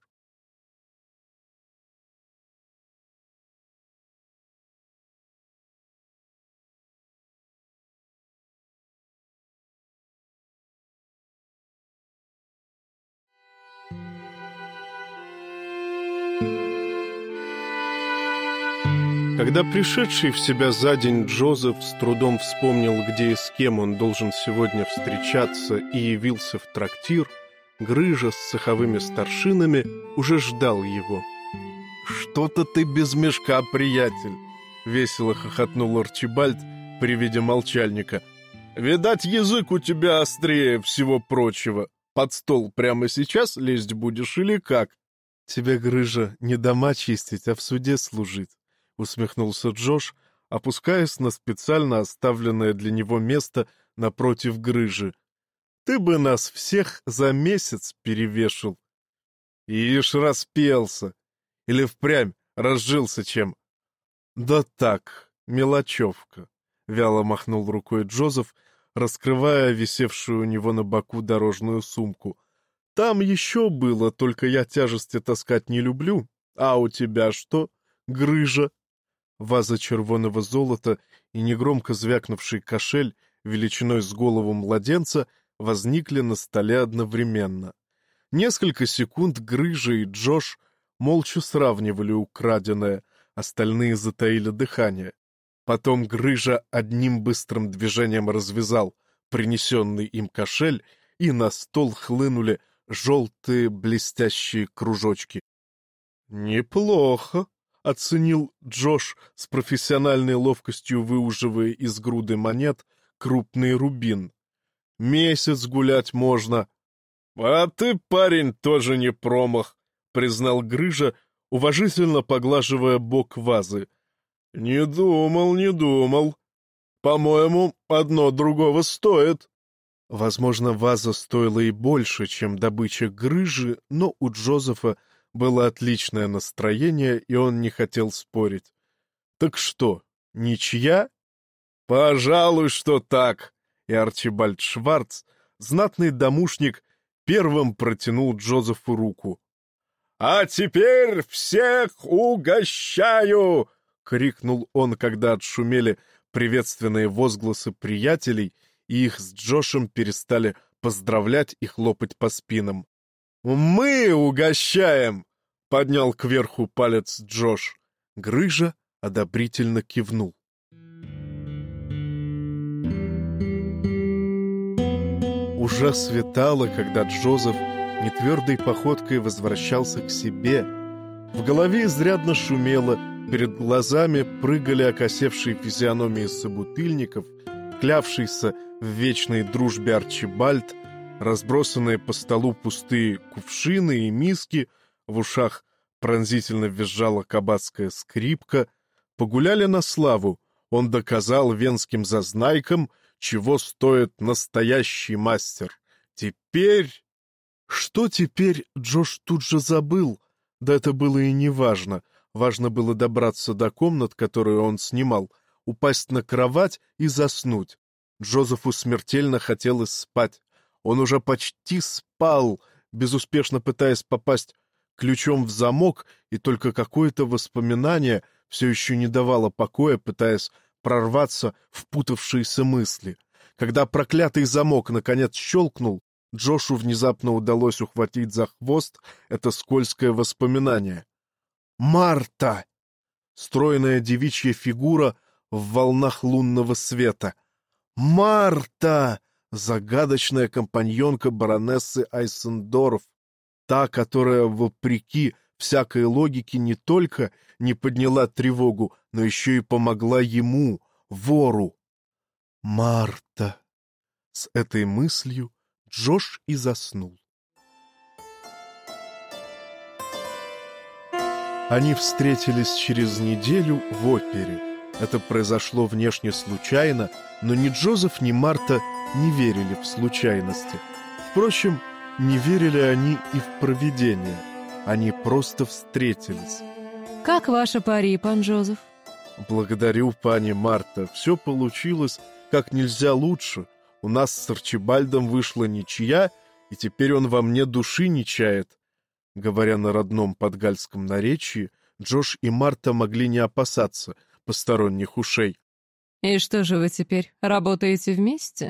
A: Когда пришедший в себя за день Джозеф с трудом вспомнил, где и с кем он должен сегодня встречаться, и явился в трактир, Грыжа с цеховыми старшинами уже ждал его. «Что-то ты без мешка, приятель!» — весело хохотнул Арчибальд при виде молчальника. «Видать, язык у тебя острее всего прочего. Под стол прямо сейчас лезть будешь или как?» «Тебе, Грыжа, не дома чистить, а в суде служить», — усмехнулся Джош, опускаясь на специально оставленное для него место напротив Грыжи. «Ты бы нас всех за месяц перевешал». «Ишь, распелся! Или впрямь разжился чем?» «Да так, мелочевка», — вяло махнул рукой Джозеф, раскрывая висевшую у него на боку дорожную сумку. «Там еще было, только я тяжести таскать не люблю. А у тебя что, Грыжа?» Ваза червоного золота и негромко звякнувший кошель величиной с голову младенца возникли на столе одновременно. Несколько секунд Грыжа и Джош молча сравнивали украденное, остальные затаили дыхание. Потом Грыжа одним быстрым движением развязал принесенный им кошель, и на стол хлынули желтые блестящие кружочки. «Неплохо», — оценил Джош с профессиональной ловкостью, выуживая из груды монет крупный рубин. «Месяц гулять можно». «А ты, парень, тоже не промах», — признал Грыжа, уважительно поглаживая бок вазы. «Не думал, не думал. По-моему, одно другого стоит». Возможно, ваза стоила и больше, чем добыча Грыжи, но у Джозефа было отличное настроение, и он не хотел спорить. «Так что, ничья?» «Пожалуй, что так». И Арчибальд Шварц, знатный домушник, первым протянул Джозефу руку. «А теперь всех угощаю!» — крикнул он, когда отшумели приветственные возгласы приятелей, и их с Джошем перестали поздравлять и хлопать по спинам. «Мы угощаем!» — поднял кверху палец Джош. Грыжа одобрительно кивнул. Уже светало, когда Джозеф нетвердой походкой возвращался к себе. В голове изрядно шумело, перед глазами прыгали окосевшие физиономии собутыльников, клявшийся в вечной дружбе Арчибальд, разбросанные по столу пустые кувшины и миски, в ушах пронзительно визжала кабацкая скрипка. Погуляли на славу. Он доказал венским зазнайкам, чего стоит настоящий мастер. Теперь... Что теперь, Джош тут же забыл. Да это было и не важно. Важно было добраться до комнат, которые он снимал, упасть на кровать и заснуть. Джозефу смертельно хотелось спать. Он уже почти спал, безуспешно пытаясь попасть ключом в замок, и только какое-то воспоминание все еще не давало покоя, пытаясь прорваться в путавшиеся мысли. Когда проклятый замок наконец щелкнул, Джошу внезапно удалось ухватить за хвост это скользкое воспоминание. Марта! Стройная девичья фигура в волнах лунного света. Марта! Загадочная компаньонка баронессы Айсендорф. Та, которая, вопреки всякой логике, не только не подняла тревогу, но еще и помогла ему, вору. Марта! С этой мыслью Джош и заснул. Они встретились через неделю в опере. Это произошло внешне случайно, но ни Джозеф, ни Марта не верили в случайности. Впрочем, не верили они и в провидение. Они просто встретились.
B: «Как ваше пари, пан Джозеф?»
A: «Благодарю, пани Марта. Все получилось как нельзя лучше. У нас с Арчибальдом вышла ничья, и теперь он во мне души не чает». Говоря на родном подгальском наречии, Джош и Марта могли не опасаться посторонних ушей.
B: «И что же вы теперь, работаете вместе?»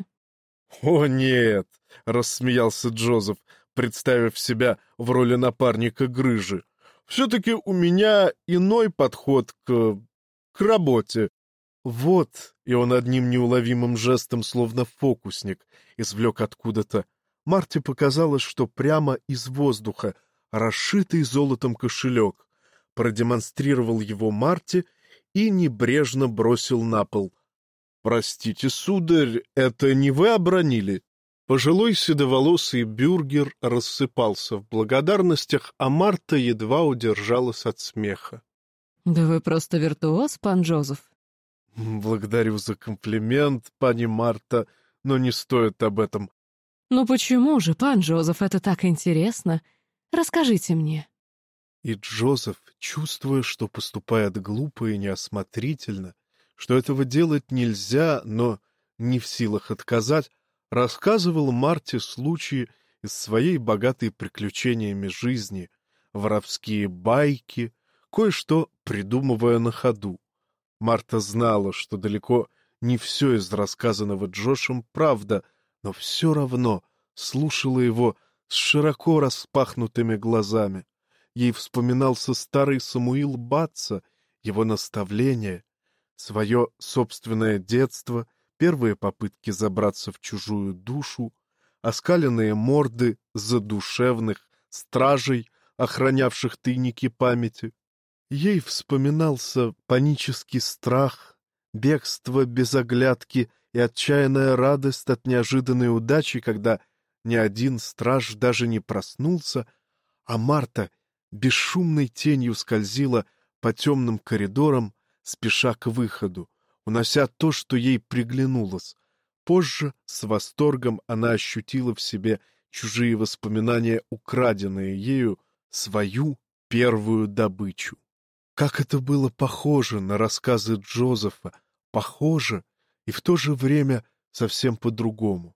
A: «О, нет!» — рассмеялся Джозеф, представив себя в роли напарника Грыжи. «Все-таки у меня иной подход к... к работе. Вот!» — и он одним неуловимым жестом, словно фокусник, извлек откуда-то. Марте показалось, что прямо из воздуха расшитый золотом кошелек, продемонстрировал его Марте и небрежно бросил на пол. «Простите, сударь, это не вы обронили?» Пожилой седоволосый бюргер рассыпался в благодарностях, а Марта едва удержалась от смеха.
B: «Да вы просто виртуоз, пан Джозеф».
A: «Благодарю за комплимент, пани Марта, но не стоит об этом».
B: «Ну почему же, пан Джозеф, это так интересно? Расскажите мне».
A: И Джозеф, чувствуя, что поступает глупо и неосмотрительно, что этого делать нельзя, но не в силах отказать, рассказывал Марте случаи из своей богатой приключениями жизни, воровские байки, кое-что придумывая на ходу. Марта знала, что далеко не все из рассказанного Джошем правда, но все равно слушала его с широко распахнутыми глазами. Ей вспоминался старый Самуил Батца, его наставления, свое собственное детство, первые попытки забраться в чужую душу, оскаленные морды задушевных стражей, охранявших тайники памяти. Ей вспоминался панический страх, бегство без оглядки и отчаянная радость от неожиданной удачи, когда ни один страж даже не проснулся, а Марта бесшумной тенью скользила по темным коридорам, спеша к выходу, унося то, что ей приглянулось. Позже, с восторгом, она ощутила в себе чужие воспоминания, украденные ею, свою первую добычу. Как это было похоже на рассказы Джозефа, похоже и в то же время совсем по-другому.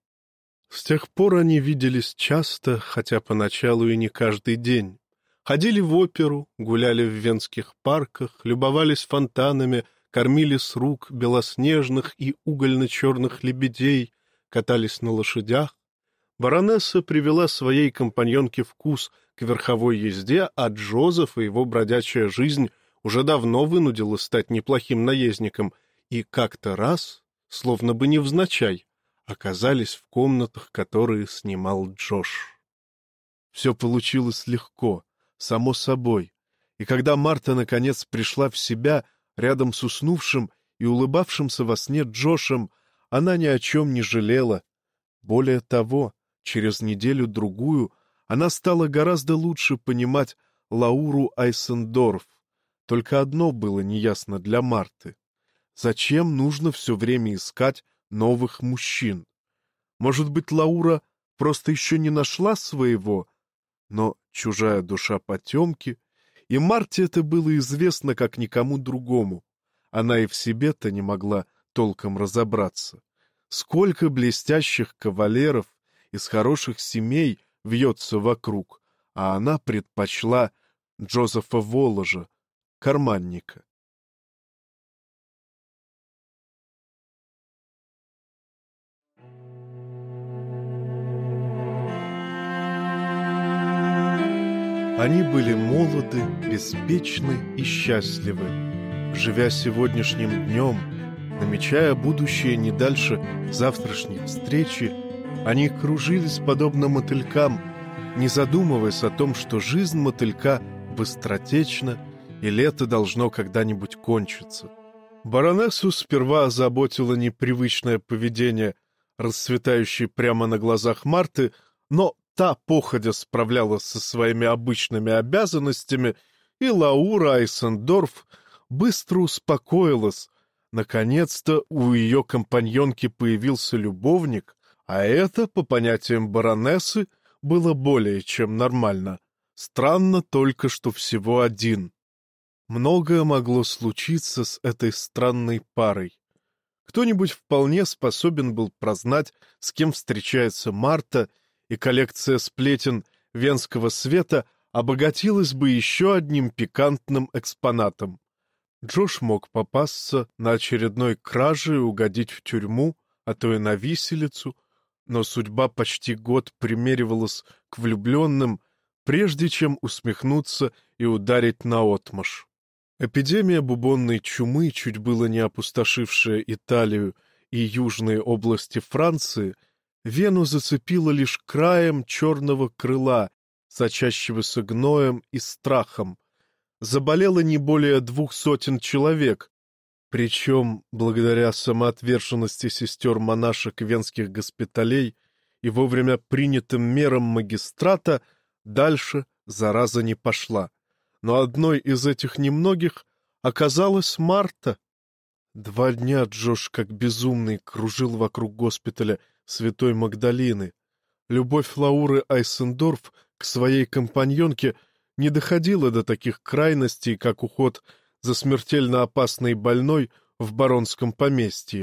A: С тех пор они виделись часто, хотя поначалу и не каждый день. Ходили в оперу, гуляли в венских парках, любовались фонтанами, кормили с рук белоснежных и угольно-черных лебедей, катались на лошадях. Баронесса привела своей компаньонке вкус к верховой езде, а Джозеф и его бродячая жизнь уже давно вынудила стать неплохим наездником, и как-то раз, словно бы невзначай, оказались в комнатах, которые снимал Джош. Все получилось легко, само собой, и когда Марта наконец пришла в себя рядом с уснувшим и улыбавшимся во сне Джошем, она ни о чем не жалела. Более того, через неделю-другую она стала гораздо лучше понимать Лауру Айсендорф. Только одно было неясно для Марты. Зачем нужно все время искать новых мужчин? Может быть, Лаура просто еще не нашла своего, но чужая душа потемки, и Марте это было известно как никому другому. Она и в себе-то не могла толком разобраться. Сколько блестящих кавалеров из хороших семей вьется вокруг, а она предпочла Джозефа Воложа, карманника. Они были молоды, беспечны и счастливы, живя сегодняшним днем, намечая будущее не дальше завтрашней встречи. Они кружились подобно мотылькам, не задумываясь о том, что жизнь мотылька быстротечна, и лето должно когда-нибудь кончиться. Баронессу сперва озаботило непривычное поведение, расцветающее прямо на глазах Марты, но та походя справлялась со своими обычными обязанностями, и Лаура Айсендорф быстро успокоилась. Наконец-то у ее компаньонки появился любовник, а это, по понятиям баронессы, было более чем нормально. Странно только, что всего один. Многое могло случиться с этой странной парой. Кто-нибудь вполне способен был прознать, с кем встречается Марта, и коллекция сплетен Венского света обогатилась бы еще одним пикантным экспонатом. Джош мог попасться на очередной краже и угодить в тюрьму, а то и на виселицу, но судьба почти год примеривалась к влюбленным, прежде чем усмехнуться и ударить наотмашь. Эпидемия бубонной чумы, чуть было не опустошившая Италию и южные области Франции, Вену зацепила лишь краем черного крыла, сочащегося гноем и страхом. Заболело не более двух сотен человек, причем, благодаря самоотверженности сестер-монашек венских госпиталей и вовремя принятым мерам магистрата, дальше зараза не пошла. Но одной из этих немногих оказалась Марта. Два дня Джош, как безумный, кружил вокруг госпиталя Святой Магдалины. Любовь Лауры Айсендорф к своей компаньонке не доходила до таких крайностей, как уход за смертельно опасной больной в баронском поместье.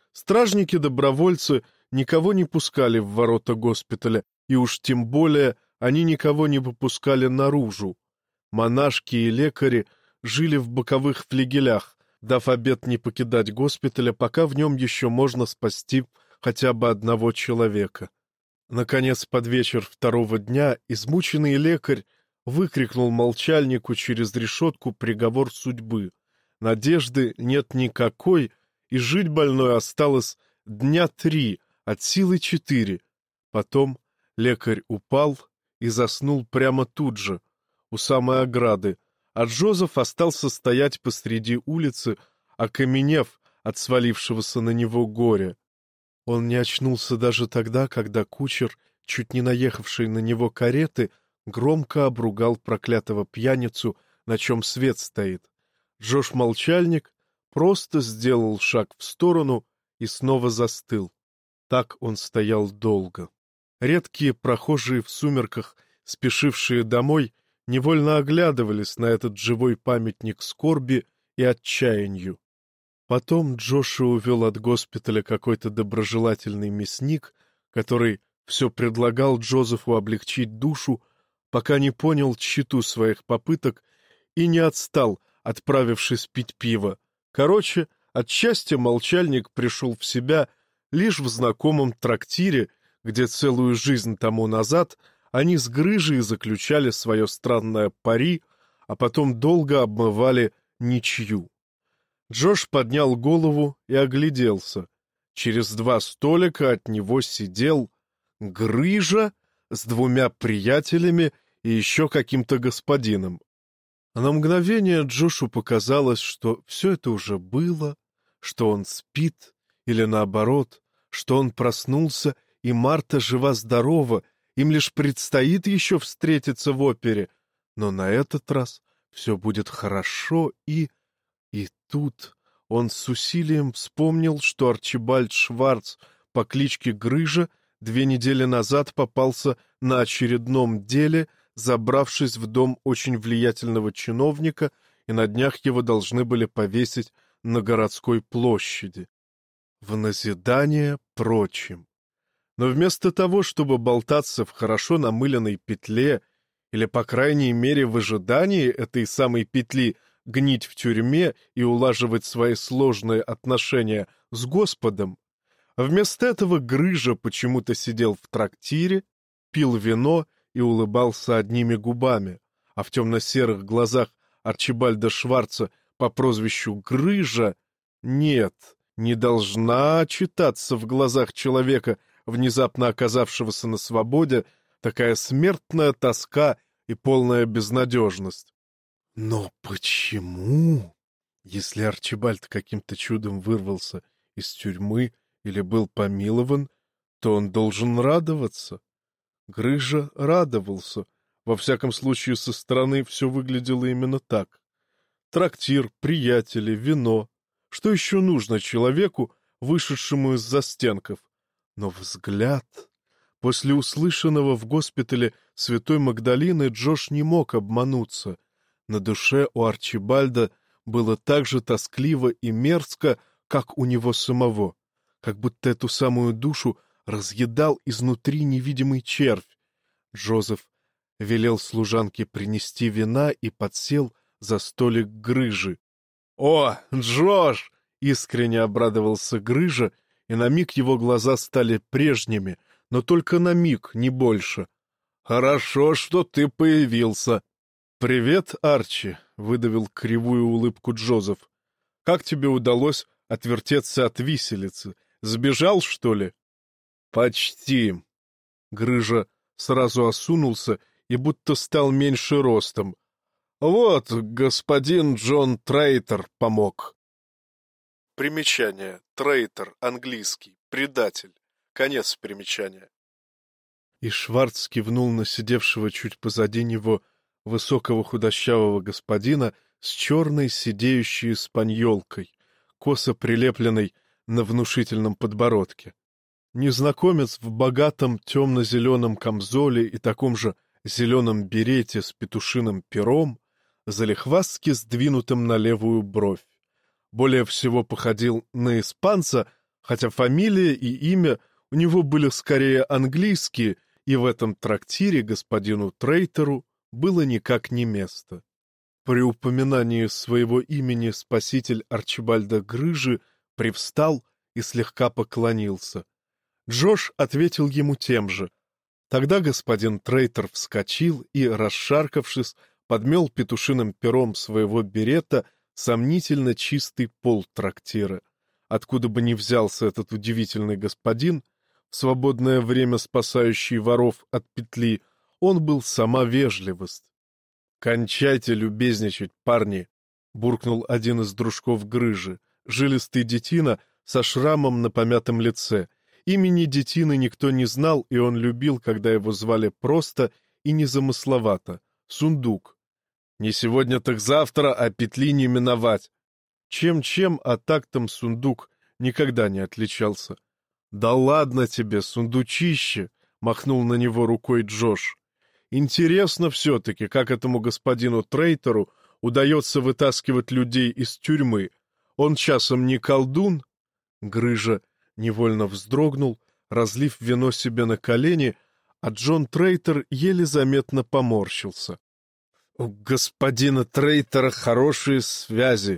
A: Стражники-добровольцы никого не пускали в ворота госпиталя, и уж тем более они никого не выпускали наружу. Монашки и лекари жили в боковых флигелях, дав обет не покидать госпиталя, пока в нем еще можно спасти хотя бы одного человека. Наконец, под вечер второго дня измученный лекарь выкрикнул молчальнику через решетку приговор судьбы. Надежды нет никакой, и жить больной осталось дня три, от силы четыре. Потом лекарь упал и заснул прямо тут же, у самой ограды, а Джозеф остался стоять посреди улицы, окаменев от свалившегося на него горя. Он не очнулся даже тогда, когда кучер, чуть не наехавший на него кареты, громко обругал проклятого пьяницу, на чем свет стоит. Джош-молчальник просто сделал шаг в сторону и снова застыл. Так он стоял долго. Редкие прохожие в сумерках, спешившие домой, невольно оглядывались на этот живой памятник скорби и отчаянию. Потом Джоша увел от госпиталя какой-то доброжелательный мясник, который все предлагал Джозефу облегчить душу, пока не понял тщету своих попыток и не отстал, отправившись пить пиво. Короче, от счастья молчальник пришел в себя лишь в знакомом трактире, где целую жизнь тому назад они с Грыжей заключали свое странное пари, а потом долго обмывали ничью. Джош поднял голову и огляделся. Через два столика от него сидел Грыжа с двумя приятелями и еще каким-то господином. На мгновение Джошу показалось, что все это уже было, что он спит, или наоборот, что он проснулся, и Марта жива-здорова, им лишь предстоит еще встретиться в опере. Но на этот раз все будет хорошо, и... И тут он с усилием вспомнил, что Арчибальд Шварц по кличке Грыжа две недели назад попался на очередном деле, забравшись в дом очень влиятельного чиновника, и на днях его должны были повесить на городской площади. В назидание прочим. Но вместо того, чтобы болтаться в хорошо намыленной петле, или, по крайней мере, в ожидании этой самой петли гнить в тюрьме и улаживать свои сложные отношения с Господом, вместо этого Грыжа почему-то сидел в трактире, пил вино и улыбался одними губами, а в темно-серых глазах Арчибальда Шварца по прозвищу Грыжа нет, не должна читаться в глазах человека, внезапно оказавшегося на свободе, такая смертная тоска и полная безнадежность. Но почему, если Арчибальд каким-то чудом вырвался из тюрьмы или был помилован, то он должен радоваться? Грыжа радовался. Во всяком случае, со стороны все выглядело именно так. Трактир, приятели, вино. Что еще нужно человеку, вышедшему из застенков? Но взгляд... После услышанного в госпитале Святой Магдалины Джош не мог обмануться. На душе у Арчибальда было так же тоскливо и мерзко, как у него самого, как будто эту самую душу разъедал изнутри невидимый червь. Джозеф велел служанке принести вина и подсел за столик Грыжи. «О, Джош!» — искренне обрадовался Грыжа, и на миг его глаза стали прежними, но только на миг, не больше. «Хорошо, что ты появился». «Привет, Арчи», — выдавил кривую улыбку Джозеф. «Как тебе удалось отвертеться от виселицы? Сбежал, что ли?» «Почти». Грыжа сразу осунулся и будто стал меньше ростом. «Вот, господин Джон Трейтер помог». Примечание. Трейтер, английский, предатель. Конец примечания. И Шварц кивнул на сидевшего чуть позади него высокого худощавого господина с черной сидеющей спаньолкой, косо прилепленной на внушительном подбородке. Незнакомец в богатом темно-зеленом камзоле и таком же зеленом берете с петушиным пером, залихвастски сдвинутым на левую бровь. Более всего походил на испанца, хотя фамилия и имя у него были скорее английские, и в этом трактире господину Трейтеру было никак не место. При упоминании своего имени спаситель Арчибальда Грыжи привстал и слегка поклонился. Джош ответил ему тем же. Тогда господин Трейтер вскочил и, расшаркавшись, подмел петушиным пером своего берета сомнительно чистый пол трактира. Откуда бы ни взялся этот удивительный господин, в свободное время спасающий воров от петли, он был сама вежливость. «Кончайте любезничать, парни!» — буркнул один из дружков Грыжи, жилистый детина со шрамом на помятом лице. Имени детины никто не знал, и он любил, когда его звали просто и незамысловато — Сундук. «Не сегодня, так завтра, а петли не миновать!» Чем-чем, а тактом Сундук никогда не отличался. «Да ладно тебе, сундучище!» — махнул на него рукой Джош. «Интересно все-таки, как этому господину Трейтеру удается вытаскивать людей из тюрьмы. Он часом не колдун?» Грыжа невольно вздрогнул, разлив вино себе на колени, а Джон Трейтер еле заметно поморщился. «У господина Трейтера хорошие связи», —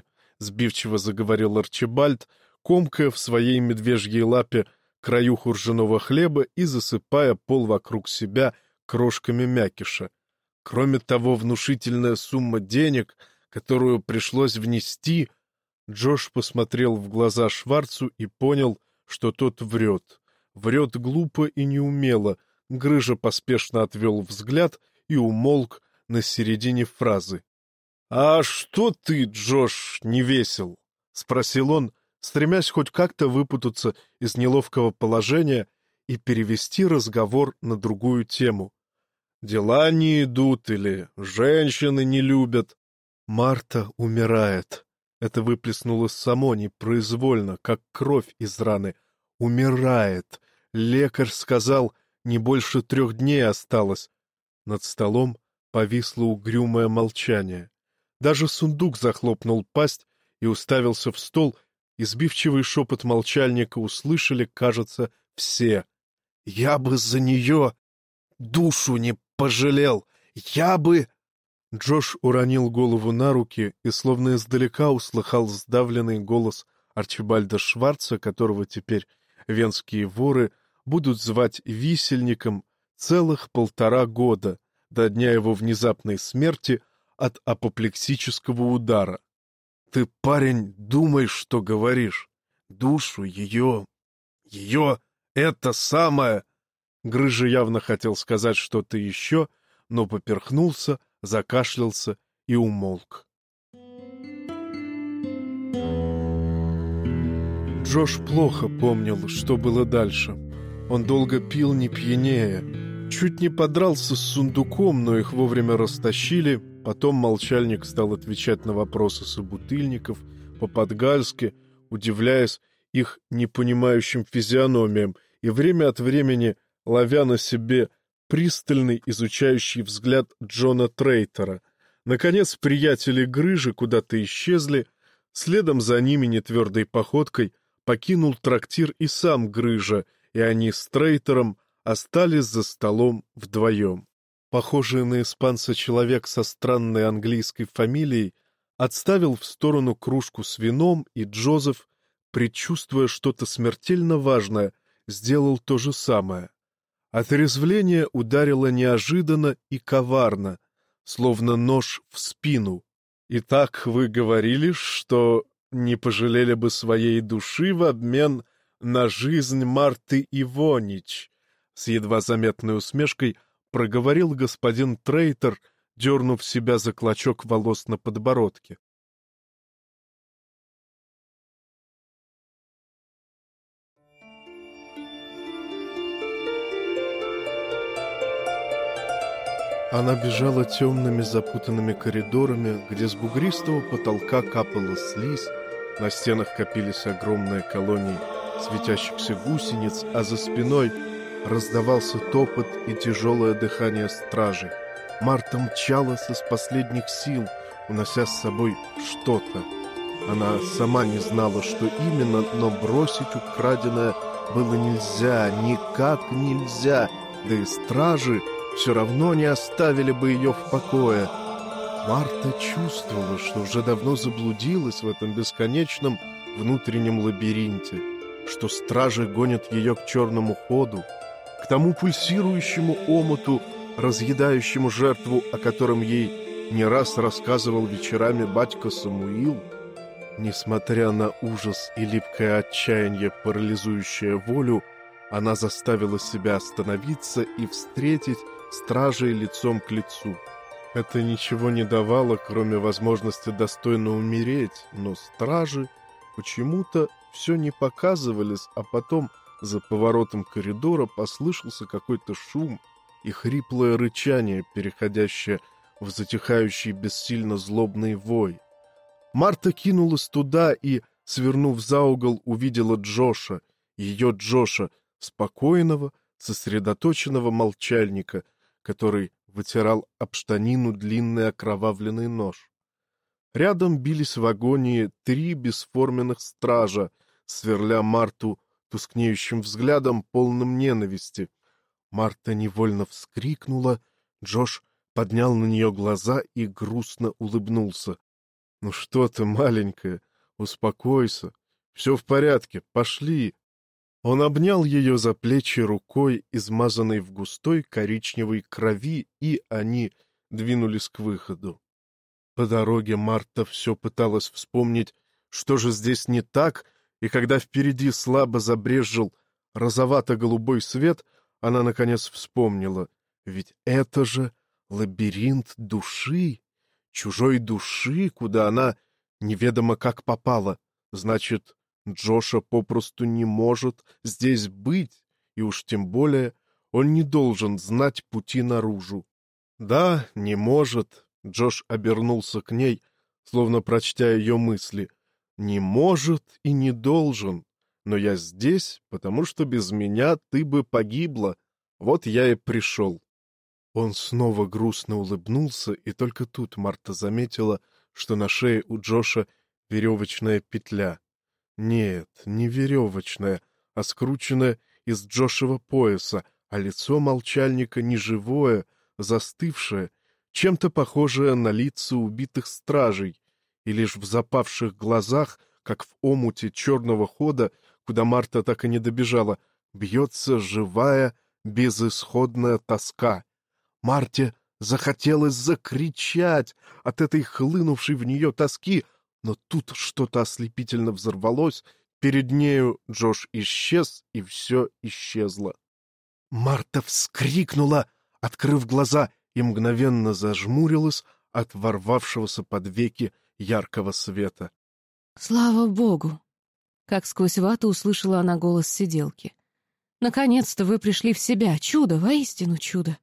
A: сбивчиво заговорил Арчибальд, комкая в своей медвежьей лапе краюху ржаного хлеба и засыпая пол вокруг себя крошками мякиша. Кроме того, внушительная сумма денег, которую пришлось внести... Джош посмотрел в глаза Шварцу и понял, что тот врет. Врет глупо и неумело. Грыжа поспешно отвел взгляд и умолк на середине фразы. — А что ты, Джош, не весел? — спросил он, стремясь хоть как-то выпутаться из неловкого положения и перевести разговор на другую тему. Дела не идут или женщины не любят. Марта умирает. Это выплеснулось само непроизвольно, как кровь из раны. Умирает. Лекарь сказал, не больше трех дней осталось. Над столом повисло угрюмое молчание. Даже сундук захлопнул пасть и уставился в стол, и сбивчивый шепот молчальника услышали, кажется, все. «Я бы за нее душу не пожалел! Я бы...» Джош уронил голову на руки и словно издалека услыхал сдавленный голос Арчибальда Шварца, которого теперь венские воры будут звать висельником целых полтора года, до дня его внезапной смерти от апоплексического удара. «Ты, парень, думаешь, что говоришь? Душу ее... ее... это самое...» Грыжа явно хотел сказать что-то еще, но поперхнулся, закашлялся и умолк. Джош плохо помнил, что было дальше. Он долго пил, не пьянея. Чуть не подрался с сундуком, но их вовремя растащили. Потом молчальник стал отвечать на вопросы собутыльников по-подгальски, удивляясь их непонимающим физиономиям и время от времени ловя на себе пристальный изучающий взгляд Джона Трейтера. Наконец, приятели Грыжи куда-то исчезли, следом за ними нетвердой походкой покинул трактир и сам Грыжа, и они с Трейтером остались за столом вдвоем. Похожий на испанца человек со странной английской фамилией отставил в сторону кружку с вином, и Джозеф, предчувствуя что-то смертельно важное, сделал то же самое. Отрезвление ударило неожиданно и коварно, словно нож в спину. «Итак, вы говорили, что не пожалели бы своей души в обмен на жизнь Марты Ивонич», — с едва заметной усмешкой проговорил господин Трейтер, дернув себя за клочок волос на подбородке. Она бежала темными запутанными коридорами, где с бугристого потолка капала слизь, на стенах копились огромные колонии светящихся гусениц, а за спиной раздавался топот и тяжелое дыхание стражей. Марта мчалась из последних сил, унося с собой что-то. Она сама не знала, что именно, но бросить украденное было нельзя, никак нельзя, да и стражи все равно не оставили бы ее в покое. Марта чувствовала, что уже давно заблудилась в этом бесконечном внутреннем лабиринте, что стражи гонят ее к черному ходу, к тому пульсирующему омуту, разъедающему жертву, о котором ей не раз рассказывал вечерами батька Самуил. Несмотря на ужас и липкое отчаяние, парализующее волю, она заставила себя остановиться и встретить стражей лицом к лицу. Это ничего не давало, кроме возможности достойно умереть, но стражи почему-то все не показывались, а потом за поворотом коридора послышался какой-то шум и хриплое рычание, переходящее в затихающий бессильно злобный вой. Марта кинулась туда и, свернув за угол, увидела Джоша, ее Джоша, спокойного, сосредоточенного молчальника, который вытирал об штанину длинный окровавленный нож. Рядом бились в агонии три бесформенных стража, сверля Марту тускнеющим взглядом, полным ненависти. Марта невольно вскрикнула, Джош поднял на нее глаза и грустно улыбнулся. — Ну что ты, маленькая, Успокойся. Все в порядке. Пошли. Он обнял ее за плечи рукой, измазанной в густой коричневой крови, и они двинулись к выходу. По дороге Марта все пыталась вспомнить, что же здесь не так, и когда впереди слабо забрезжил розовато-голубой свет, она, наконец, вспомнила. Ведь это же лабиринт души, чужой души, куда она неведомо как попала. Значит, Джоша попросту не может здесь быть, и уж тем более он не должен знать пути наружу. Да, не может. Джош обернулся к ней, словно прочтя ее мысли. Не может и не должен. Но я здесь, потому что без меня ты бы погибла. Вот я и пришел. Он снова грустно улыбнулся, и только тут Марта заметила, что на шее у Джоша веревочная петля. Нет, не веревочная, а скрученная из Джошева пояса, а лицо молчальника неживое, застывшее, чем-то похожее на лица убитых стражей, и лишь в запавших глазах, как в омуте черного хода, куда Марта так и не добежала, бьется живая, безысходная тоска. Марте захотелось закричать от этой хлынувшей в нее тоски, но тут что-то ослепительно взорвалось, перед нею Джош исчез, и все исчезло. Марта вскрикнула, открыв глаза, и мгновенно зажмурилась от ворвавшегося под веки яркого света.
B: «Слава Богу!» — как сквозь вату услышала она голос сиделки. «Наконец-то вы пришли в себя! Чудо! Воистину чудо!»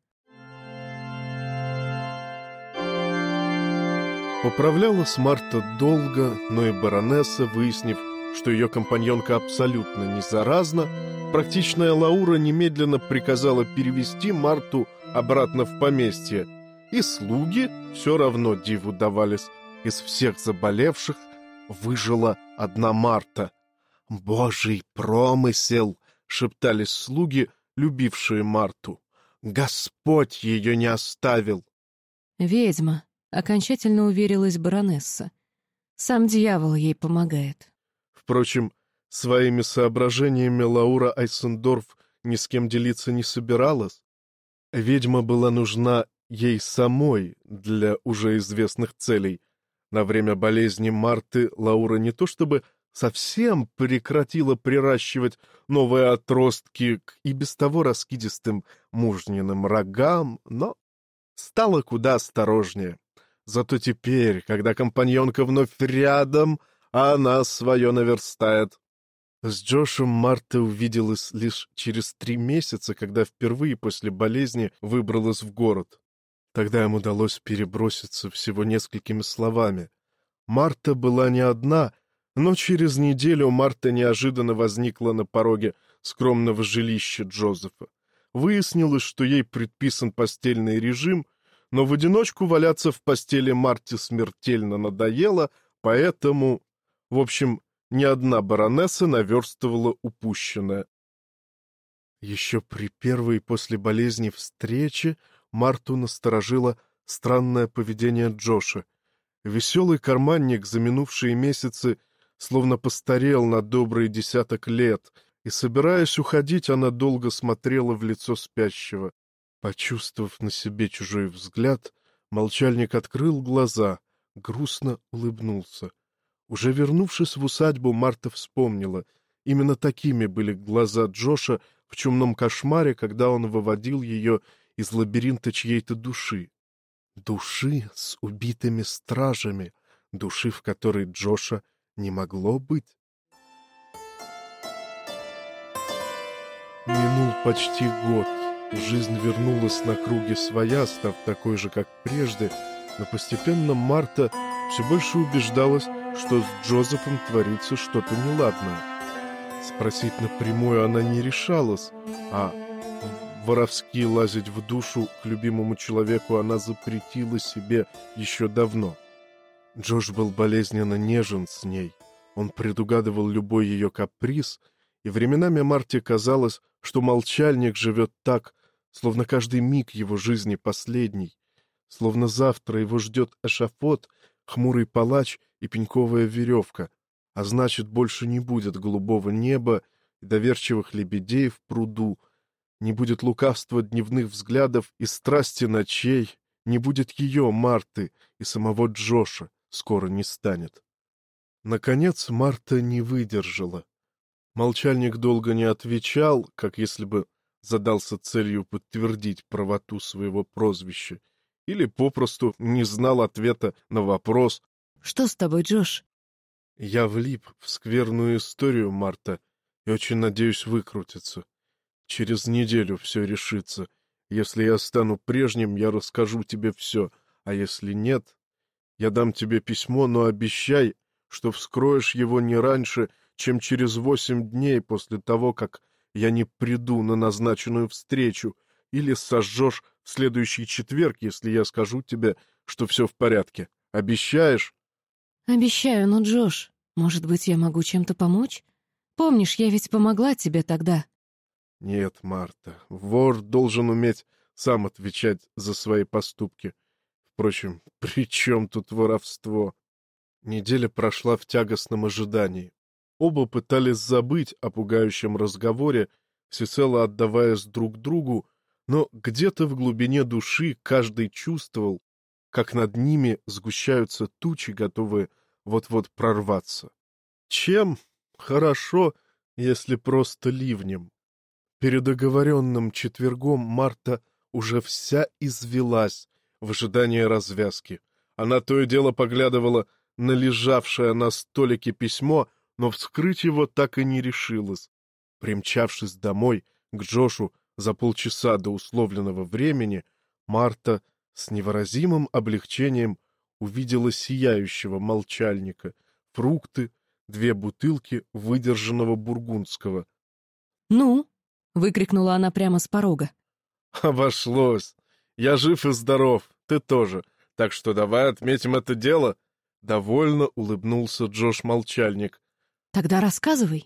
A: Поправлялась Марта долго, но и баронесса, выяснив, что ее компаньонка абсолютно не заразна, практичная Лаура немедленно приказала перевести Марту обратно в поместье, и слуги все равно диву давались. Из всех заболевших выжила одна Марта. «Божий промысел!» — шептались слуги, любившие Марту. «Господь ее не оставил!»
B: «Ведьма!» — окончательно уверилась баронесса. «Сам дьявол ей помогает».
A: Впрочем, своими соображениями Лаура Айсендорф ни с кем делиться не собиралась. Ведьма была нужна ей самой для уже известных целей. На время болезни Марты Лаура не то чтобы совсем прекратила приращивать новые отростки к и без того раскидистым мужниным рогам, но стала куда осторожнее. Зато теперь, когда компаньонка вновь рядом, она свое наверстает. С Джошем Марта увиделась лишь через три месяца, когда впервые после болезни выбралась в город. Тогда им удалось переброситься всего несколькими словами. Марта была не одна, но через неделю Марта неожиданно возникла на пороге скромного жилища Джозефа. Выяснилось, что ей предписан постельный режим, но в одиночку валяться в постели Марте смертельно надоело, поэтому, в общем, ни одна баронесса наверстывала упущенное. Еще при первой после болезни встрече Марту насторожило странное поведение Джоша. Веселый карманник за минувшие месяцы словно постарел на добрый десяток лет, и, собираясь уходить, она долго смотрела в лицо спящего. Почувствовав на себе чужой взгляд, молчальник открыл глаза, грустно улыбнулся. Уже вернувшись в усадьбу, Марта вспомнила. Именно такими были глаза Джоша в чумном кошмаре, когда он выводил ее из лабиринта чьей-то души. Души с убитыми стражами, души, в которой Джоша не могло быть. Минул почти год. Жизнь вернулась на круги своя, став такой же, как прежде, но постепенно Марта все больше убеждалась, что с Джозефом творится что-то неладное. Спросить напрямую она не решалась, а воровски лазить в душу к любимому человеку она запретила себе еще давно. Джош был болезненно нежен с ней. Он предугадывал любой ее каприз, и временами Марте казалось, что молчальник живет так, словно каждый миг его жизни последний, словно завтра его ждет эшафот, хмурый палач и пеньковая веревка, а значит, больше не будет голубого неба и доверчивых лебедей в пруду, не будет лукавства дневных взглядов и страсти ночей, не будет ее, Марты, и самого Джоша скоро не станет. Наконец Марта не выдержала. Молчальник долго не отвечал, как если бы задался целью подтвердить правоту своего прозвища, или попросту не знал ответа на вопрос.
B: «Что с тобой, Джош?»
A: «Я влип в скверную историю, Марта, и очень надеюсь выкрутиться. Через неделю все решится. Если я стану прежним, я расскажу тебе все, а если нет, я дам тебе письмо, но обещай, что вскроешь его не раньше, чем через восемь дней после того, как я не приду на назначенную встречу, или сожжешь в следующий четверг, если я скажу тебе, что все в порядке. Обещаешь?»
B: «Обещаю, но, Джош, может быть, я могу чем-то помочь? Помнишь, я ведь помогла тебе тогда».
A: «Нет, Марта, вор должен уметь сам отвечать за свои поступки. Впрочем, при чем тут воровство?» Неделя прошла в тягостном ожидании. Оба пытались забыть о пугающем разговоре, всецело отдаваясь друг другу, но где-то в глубине души каждый чувствовал, как над ними сгущаются тучи, готовые вот-вот прорваться. Чем? Хорошо, если просто ливнем. Перед оговоренным четвергом Марта уже вся извелась в ожидании развязки. Она то и дело поглядывала на лежавшее на столике письмо, но вскрыть его так и не решилась. Примчавшись домой к Джошу за полчаса до условленного времени, Марта с невыразимым облегчением увидела сияющего молчальника, фрукты, две бутылки выдержанного бургундского.
B: «Ну?» — выкрикнула она прямо с порога.
A: «Обошлось! Я жив и здоров, ты тоже, так что давай отметим это дело!» Довольно улыбнулся Джош-молчальник.
B: «Тогда рассказывай».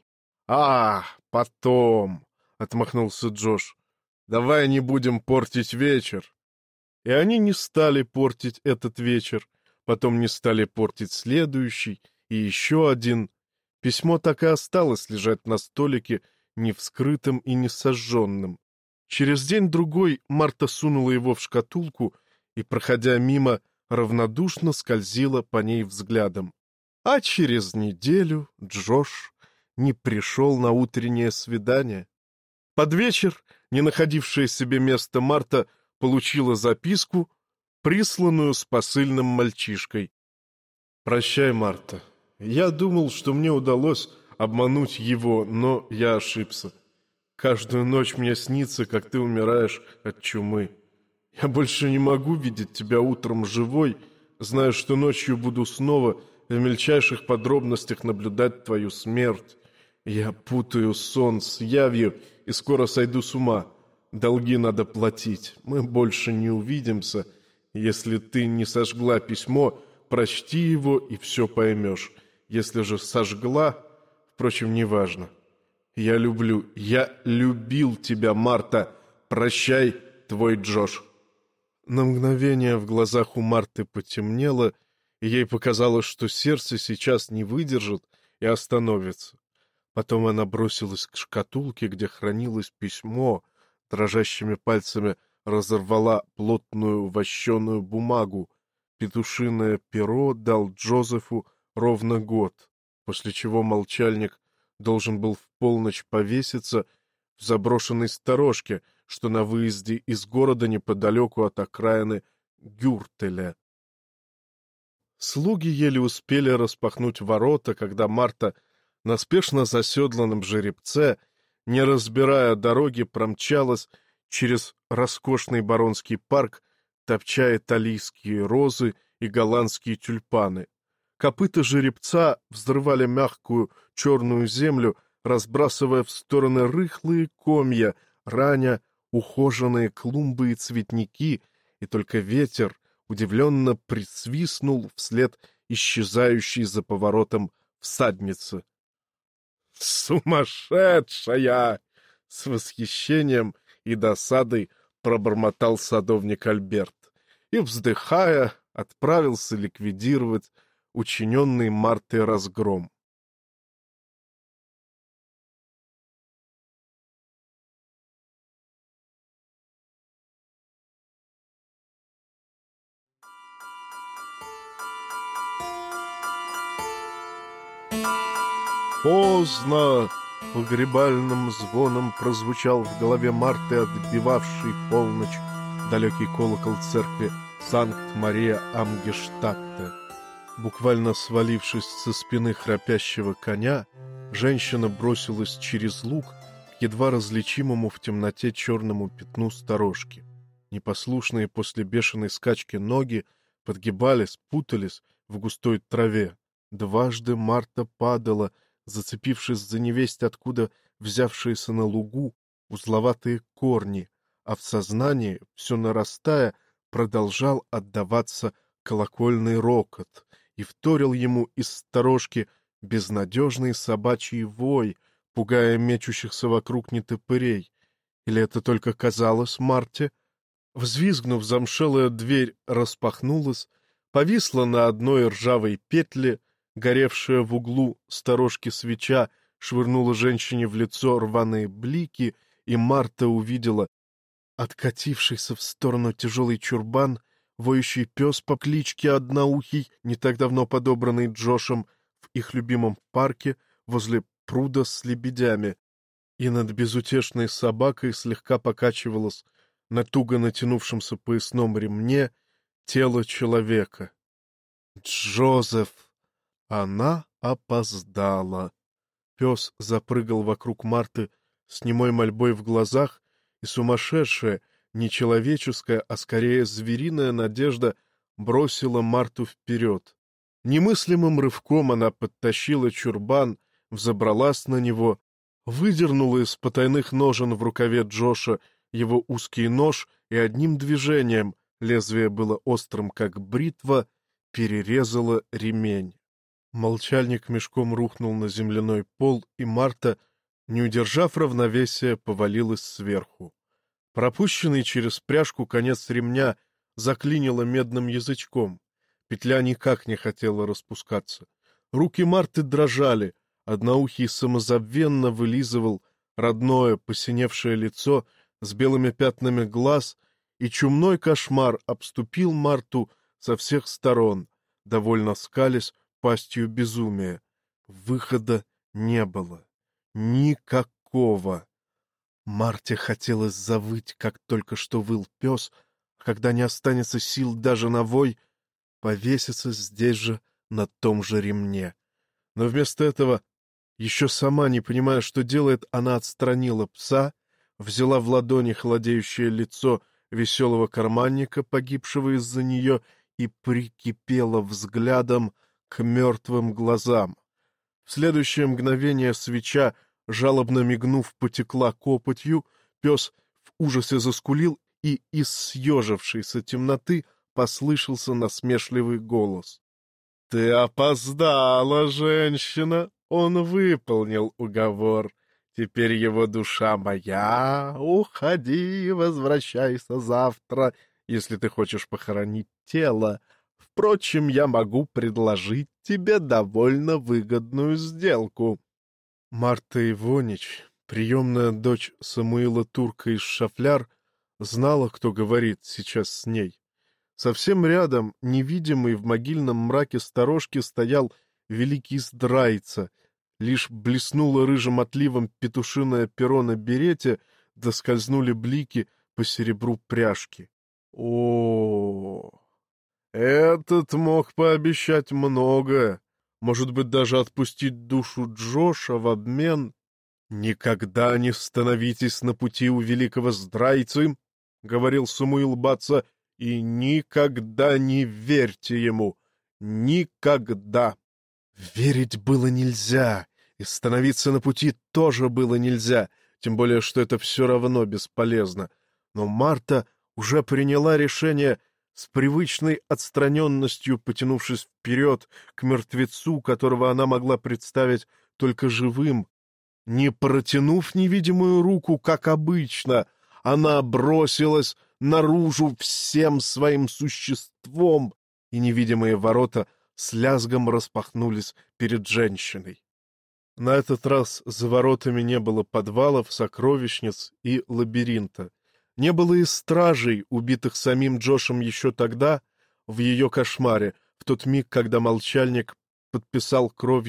A: «А, потом!» — отмахнулся Джош. «Давай не будем портить вечер». И они не стали портить этот вечер, потом не стали портить следующий и еще один. Письмо так и осталось лежать на столике, не вскрытым и не сожженным. Через день-другой Марта сунула его в шкатулку и, проходя мимо, равнодушно скользила по ней взглядом. А через неделю Джош не пришел на утреннее свидание. Под вечер, не находившая себе места, Марта получила записку, присланную с посыльным мальчишкой. «Прощай, Марта. Я думал, что мне удалось обмануть его, но я ошибся. Каждую ночь мне снится, как ты умираешь от чумы. Я больше не могу видеть тебя утром живой, зная, что ночью буду снова в мельчайших подробностях наблюдать твою смерть. Я путаю сон с явью и скоро сойду с ума. Долги надо платить. Мы больше не увидимся. Если ты не сожгла письмо, прочти его и все поймешь. Если же сожгла, впрочем, неважно. Я люблю, я любил тебя, Марта. Прощай, твой Джош». На мгновение в глазах у Марты потемнело, и ей показалось, что сердце сейчас не выдержит и остановится. Потом она бросилась к шкатулке, где хранилось письмо, дрожащими пальцами разорвала плотную вощеную бумагу. Петушиное перо дал Джозефу ровно год, после чего молчальник должен был в полночь повеситься в заброшенной сторожке, что на выезде из города неподалеку от окраины Гюртеля. Слуги еле успели распахнуть ворота, когда Марта на спешно заседланном жеребце, не разбирая дороги, промчалась через роскошный баронский парк, топча италийские розы и голландские тюльпаны. Копыта жеребца взрывали мягкую черную землю, разбрасывая в стороны рыхлые комья, раня ухоженные клумбы и цветники, и только ветер удивленно присвистнул вслед исчезающей за поворотом всадницы. «Сумасшедшая!» — с восхищением и досадой пробормотал садовник Альберт и, вздыхая, отправился ликвидировать учиненный Мартой разгром. поздно!» Погребальным звоном прозвучал в голове Марты, отбивавший полночь, далекий колокол церкви Санкт-Мария-Амгештадта. Буквально свалившись со спины храпящего коня, женщина бросилась через луг к едва различимому в темноте черному пятну сторожки. Непослушные после бешеной скачки ноги подгибались, путались в густой траве. Дважды Марта падала, зацепившись за невесть откуда взявшиеся на лугу узловатые корни, а в сознании, все нарастая, продолжал отдаваться колокольный рокот, и вторил ему из сторожки безнадежный собачий вой, пугая мечущихся вокруг нетопырей. Или это только казалось Марте? Взвизгнув, замшелая дверь распахнулась, повисла на одной ржавой петле, горевшая в углу сторожки свеча швырнула женщине в лицо рваные блики, и Марта увидела откатившийся в сторону тяжелый чурбан, воющий пес по кличке Одноухий, не так давно подобранный Джошем в их любимом парке возле пруда с лебедями, и над безутешной собакой слегка покачивалось на туго натянувшемся поясном ремне тело человека. Джозеф! Она опоздала. Пес запрыгал вокруг Марты с немой мольбой в глазах, и сумасшедшая, не человеческая, а скорее звериная надежда бросила Марту вперед. Немыслимым рывком она подтащила чурбан, взобралась на него, выдернула из потайных ножен в рукаве Джоша его узкий нож и одним движением, лезвие было острым, как бритва, перерезала ремень. Молчальник мешком рухнул на земляной пол, и Марта, не удержав равновесия, повалилась сверху. Пропущенный через пряжку конец ремня заклинило медным язычком. Петля никак не хотела распускаться. Руки Марты дрожали, Одноухий самозабвенно вылизывал родное посиневшее лицо с белыми пятнами глаз, и чумной кошмар обступил Марту со всех сторон, довольно скалясь пастью безумия. Выхода не было. Никакого. Марте хотелось завыть, как только что выл пес, а когда не останется сил даже на вой, повеситься здесь же, на том же ремне. Но вместо этого, еще сама не понимая, что делает, она отстранила пса, взяла в ладони холодеющее лицо веселого карманника, погибшего из-за нее, и прикипела взглядом к мертвым глазам. В следующее мгновение свеча, жалобно мигнув, потекла копотью, пес в ужасе заскулил, и из съежившейся темноты послышался насмешливый голос. — Ты опоздала, женщина! Он выполнил уговор. Теперь его душа моя. Уходи, возвращайся завтра, если ты хочешь похоронить тело. Впрочем, я могу предложить тебе довольно выгодную сделку. Марта Ивонич, приемная дочь Самуила Турка из Шафляр, знала, кто говорит сейчас с ней. Совсем рядом, невидимый в могильном мраке сторожки, стоял великий Здрайца. Лишь блеснуло рыжим отливом петушиное перо на берете, да скользнули блики по серебру пряжки. О, этот мог пообещать многое. Может быть, даже отпустить душу Джоша в обмен. «Никогда не становитесь на пути у великого Здрайцы», — говорил Самуил Баца, — «и никогда не верьте ему. Никогда». Верить было нельзя, и становиться на пути тоже было нельзя, тем более, что это все равно бесполезно. Но Марта уже приняла решение, с привычной отстраненностью потянувшись вперед к мертвецу, которого она могла представить только живым. Не протянув невидимую руку, как обычно, она бросилась наружу всем своим существом, и невидимые ворота с лязгом распахнулись перед женщиной. На этот раз за воротами не было подвалов, сокровищниц и лабиринта. Не было и стражей, убитых самим Джошем еще тогда, в ее кошмаре, в тот миг, когда молчальник подписал кровью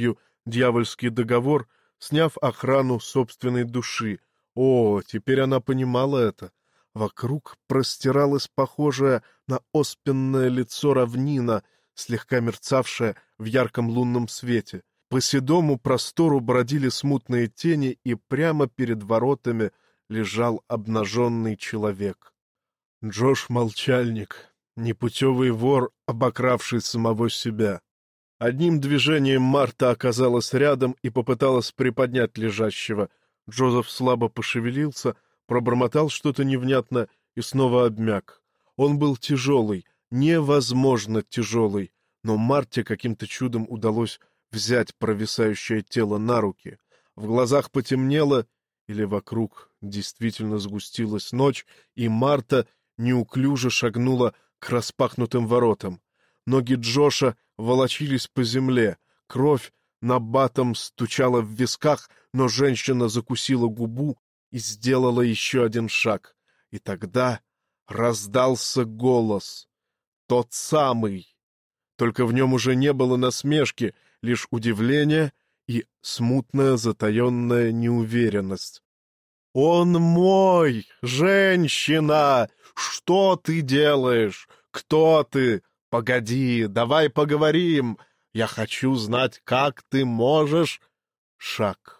A: дьявольский договор, сняв охрану собственной души. О, теперь она понимала это. Вокруг простиралась похожая на оспенное лицо равнина, слегка мерцавшая в ярком лунном свете. По седому простору бродили смутные тени, и прямо перед воротами лежал обнаженный человек. Джош Молчальник, непутевый вор, обокравший самого себя. Одним движением Марта оказалась рядом и попыталась приподнять лежащего. Джозеф слабо пошевелился, пробормотал что-то невнятно и снова обмяк. Он был тяжелый, невозможно тяжелый, но Марте каким-то чудом удалось взять провисающее тело на руки. В глазах потемнело, или вокруг действительно сгустилась ночь, и Марта неуклюже шагнула к распахнутым воротам. Ноги Джоша волочились по земле, кровь набатом стучала в висках, но женщина закусила губу и сделала еще один шаг. И тогда раздался голос. Тот самый. Только в нем уже не было насмешки, лишь удивление и смутная затаенная неуверенность. «Он мой! Женщина! Что ты делаешь? Кто ты? Погоди, давай поговорим! Я хочу знать, как ты можешь...» Шаг.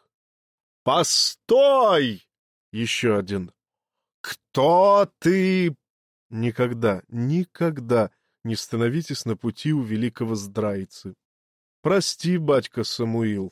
A: «Постой!» Еще один. «Кто ты?» Никогда, никогда не становитесь на пути у великого здрайцы. Прости, батька Самуил,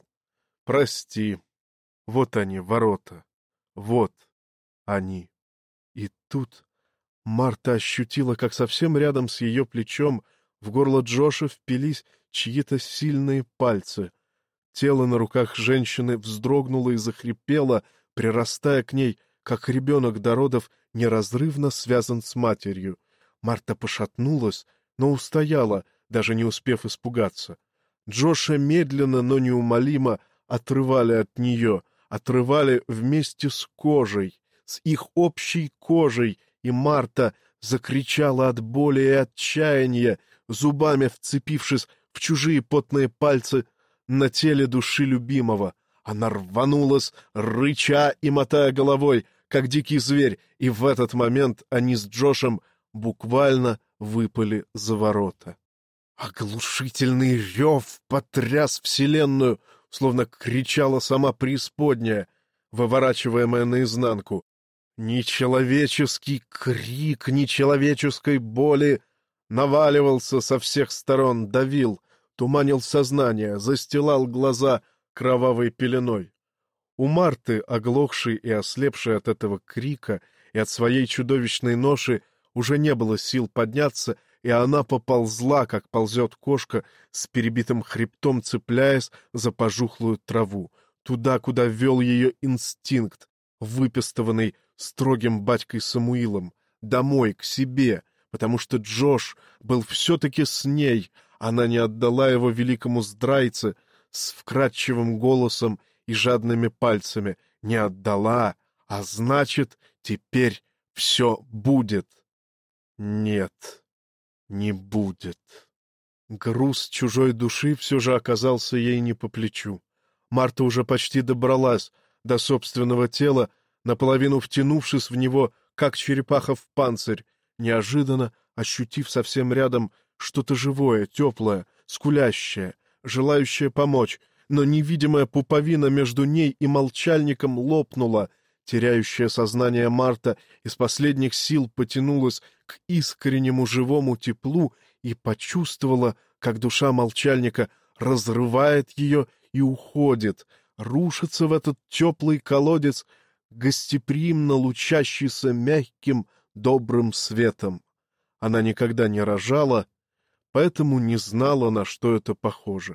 A: прости. Вот они, ворота. Вот они. И тут Марта ощутила, как совсем рядом с ее плечом в горло Джоша впились чьи-то сильные пальцы. Тело на руках женщины вздрогнуло и захрипело, прирастая к ней, как ребенок до родов неразрывно связан с матерью. Марта пошатнулась, но устояла, даже не успев испугаться. Джоша медленно, но неумолимо отрывали от нее, отрывали вместе с кожей, с их общей кожей, и Марта закричала от боли и отчаяния, зубами вцепившись в чужие потные пальцы на теле души любимого. Она рванулась, рыча и мотая головой, как дикий зверь, и в этот момент они с Джошем буквально выпали за ворота. Оглушительный рев потряс вселенную, словно кричала сама преисподняя, выворачиваемая наизнанку. Нечеловеческий крик нечеловеческой боли наваливался со всех сторон, давил, туманил сознание, застилал глаза кровавой пеленой. У Марты, оглохшей и ослепшей от этого крика и от своей чудовищной ноши, уже не было сил подняться, и она поползла, как ползет кошка, с перебитым хребтом цепляясь за пожухлую траву, туда, куда вел ее инстинкт, выпестованный строгим батькой Самуилом, домой, к себе, потому что Джош был все-таки с ней, она не отдала его великому здрайце с вкрадчивым голосом и жадными пальцами, не отдала, а значит, теперь все будет. Нет, не будет. Груз чужой души все же оказался ей не по плечу. Марта уже почти добралась до собственного тела, наполовину втянувшись в него, как черепаха в панцирь, неожиданно ощутив совсем рядом что-то живое, теплое, скулящее, желающее помочь, но невидимая пуповина между ней и молчальником лопнула. Теряющая сознание Марта из последних сил потянулась к искреннему живому теплу и почувствовала, как душа молчальника разрывает ее и уходит, рушится в этот теплый колодец, гостеприимно лучащийся мягким, добрым светом. Она никогда не рожала, поэтому не знала, на что это похоже.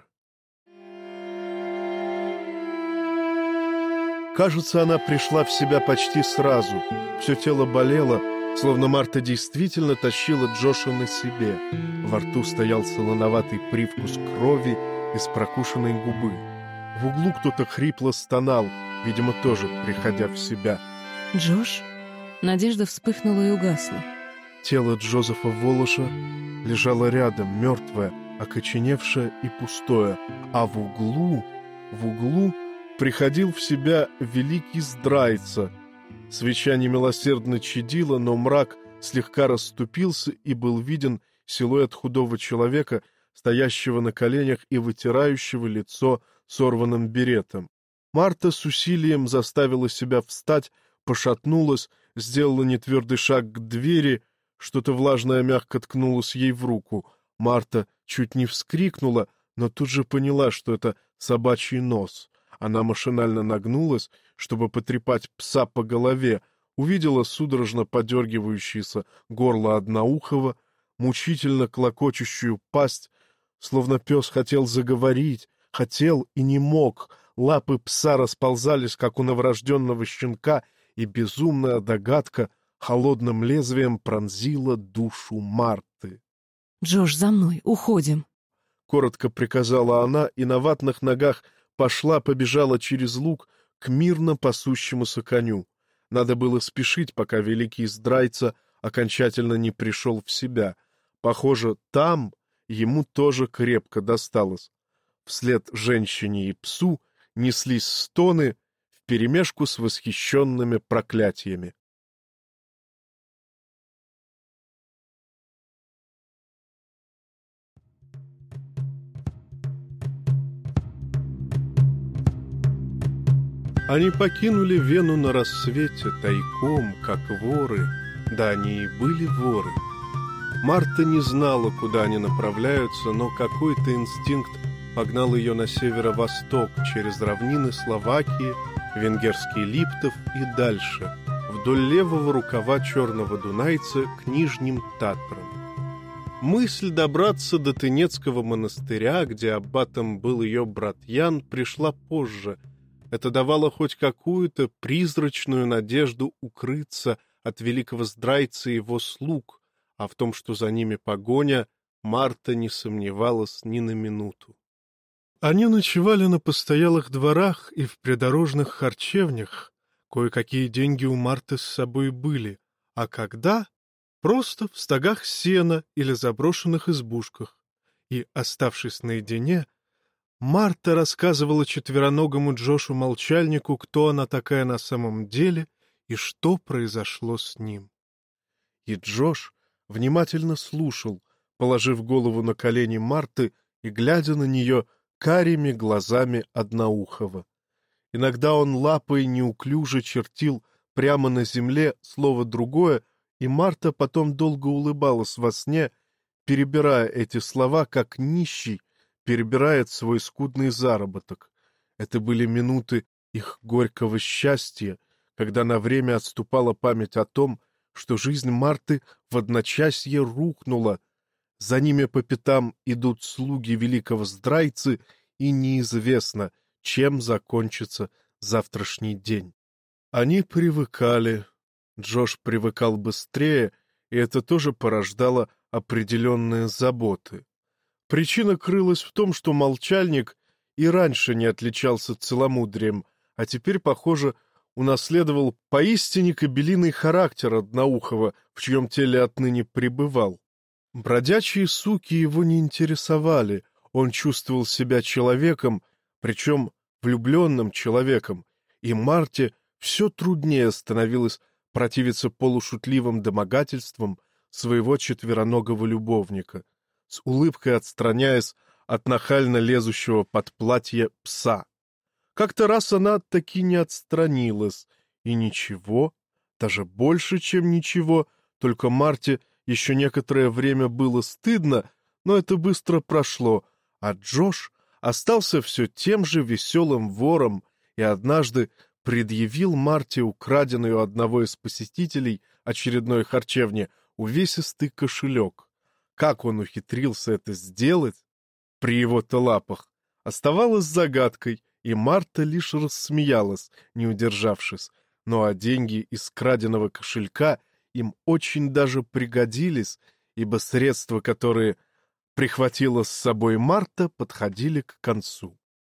A: Кажется, она пришла в себя почти сразу. Все тело болело, словно Марта действительно тащила Джоша на себе. Во рту стоял солоноватый привкус крови из прокушенной губы. В углу кто-то хрипло стонал, видимо, тоже приходя в себя.
B: «Джош?» Надежда вспыхнула и угасла.
A: Тело Джозефа Волоша лежало рядом, мертвое, окоченевшее и пустое, а в углу В углу приходил в себя великий здрайца. Свеча немилосердно чадила, но мрак слегка расступился, и был виден силуэт худого человека, стоящего на коленях и вытирающего лицо сорванным беретом. Марта с усилием заставила себя встать, пошатнулась, сделала нетвердый шаг к двери, что-то влажное мягко ткнулось ей в руку. Марта чуть не вскрикнула, но тут же поняла, что это собачий нос. Она машинально нагнулась, чтобы потрепать пса по голове, увидела судорожно подергивающееся горло одноухого, мучительно клокочущую пасть, словно пес хотел заговорить, хотел и не мог. Лапы пса расползались, как у новорожденного щенка, и безумная догадка холодным лезвием пронзила душу Марты.
B: — Джош, за мной, уходим!
A: — коротко приказала она, и на ватных ногах пошла, побежала через луг к мирно пасущемуся коню. Надо было спешить, пока великий здрайца окончательно не пришел в себя. Похоже, там ему тоже крепко досталось. Вслед женщине и псу неслись стоны вперемешку с восхищенными проклятиями. Они покинули Вену на рассвете, тайком, как воры. Да, они и были воры. Марта не знала, куда они направляются, но какой-то инстинкт погнал ее на северо-восток, через равнины Словакии, венгерский Липтов и дальше, вдоль левого рукава Черного Дунайца к Нижним Татрам. Мысль добраться до Тынецкого монастыря, где аббатом был ее брат Ян, пришла позже. Это давало хоть какую-то призрачную надежду укрыться от великого здрайца и его слуг, а в том, что за ними погоня, Марта не сомневалась ни на минуту. Они ночевали на постоялых дворах и в придорожных харчевнях. Кое-какие деньги у Марты с собой были, а когда? Просто в стогах сена или заброшенных избушках. И, оставшись наедине, Марта рассказывала четвероногому Джошу-молчальнику, кто она такая на самом деле и что произошло с ним. И Джош внимательно слушал, положив голову на колени Марты и глядя на нее карими глазами одноухого. Иногда он лапой неуклюже чертил прямо на земле слово другое, и Марта потом долго улыбалась во сне, перебирая эти слова, как нищий перебирает свой скудный заработок. Это были минуты их горького счастья, когда на время отступала память о том, что жизнь Марты в одночасье рухнула. За ними по пятам идут слуги великого здрайцы, и неизвестно, чем закончится завтрашний день. Они привыкали. Джош привыкал быстрее, и это тоже порождало определенные заботы. Причина крылась в том, что молчальник и раньше не отличался целомудрием, а теперь, похоже, унаследовал поистине кобелиный характер одноухого, в чьем теле отныне пребывал. Бродячие суки его не интересовали, он чувствовал себя человеком, причем влюбленным человеком, и Марте все труднее становилось противиться полушутливым домогательствам своего четвероногого любовника, с улыбкой отстраняясь от нахально лезущего под платье пса. Как-то раз она таки не отстранилась, и ничего, даже больше, чем ничего, только Марте еще некоторое время было стыдно, но это быстро прошло, а Джош остался все тем же веселым вором и однажды предъявил Марте украденный у одного из посетителей очередной харчевни увесистый кошелек. Как он ухитрился это сделать при его-то лапах, оставалось загадкой, и Марта лишь рассмеялась, не удержавшись. Ну а деньги из краденого кошелька им очень даже пригодились, ибо средства, которые прихватила с собой Марта, подходили к концу.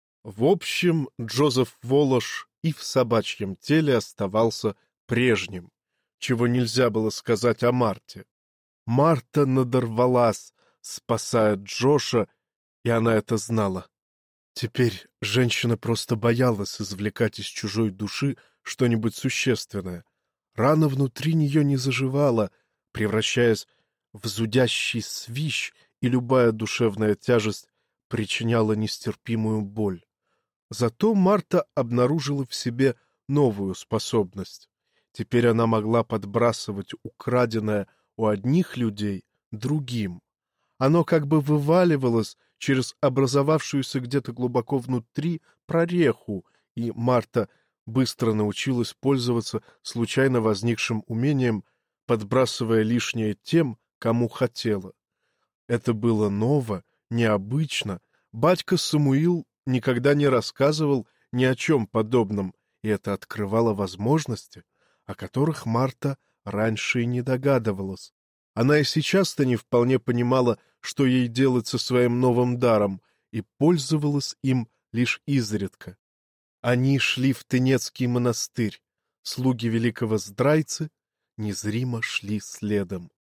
A: В общем, Джозеф Волош и в собачьем теле оставался прежним, чего нельзя было сказать о Марте. Марта надорвалась, спасая Джоша, и она это знала. Теперь женщина просто боялась извлекать из чужой души что-нибудь существенное. Рана внутри нее не заживала, превращаясь в зудящий свищ, и любая душевная тяжесть причиняла нестерпимую боль. Зато Марта обнаружила в себе новую способность. Теперь она могла подбрасывать украденное у одних людей другим. Оно как бы вываливалось через образовавшуюся где-то глубоко внутри прореху, и Марта быстро научилась пользоваться случайно возникшим умением, подбрасывая лишнее тем, кому хотела. Это было ново, необычно. Батька Самуил никогда не рассказывал ни о чем подобном, и это открывало возможности, о которых Марта раньше и не догадывалась. Она и сейчас-то не вполне понимала, что ей делать со своим новым даром, и пользовалась им лишь изредка. Они шли в Тынецкий монастырь. Слуги великого Здрайцы незримо шли следом.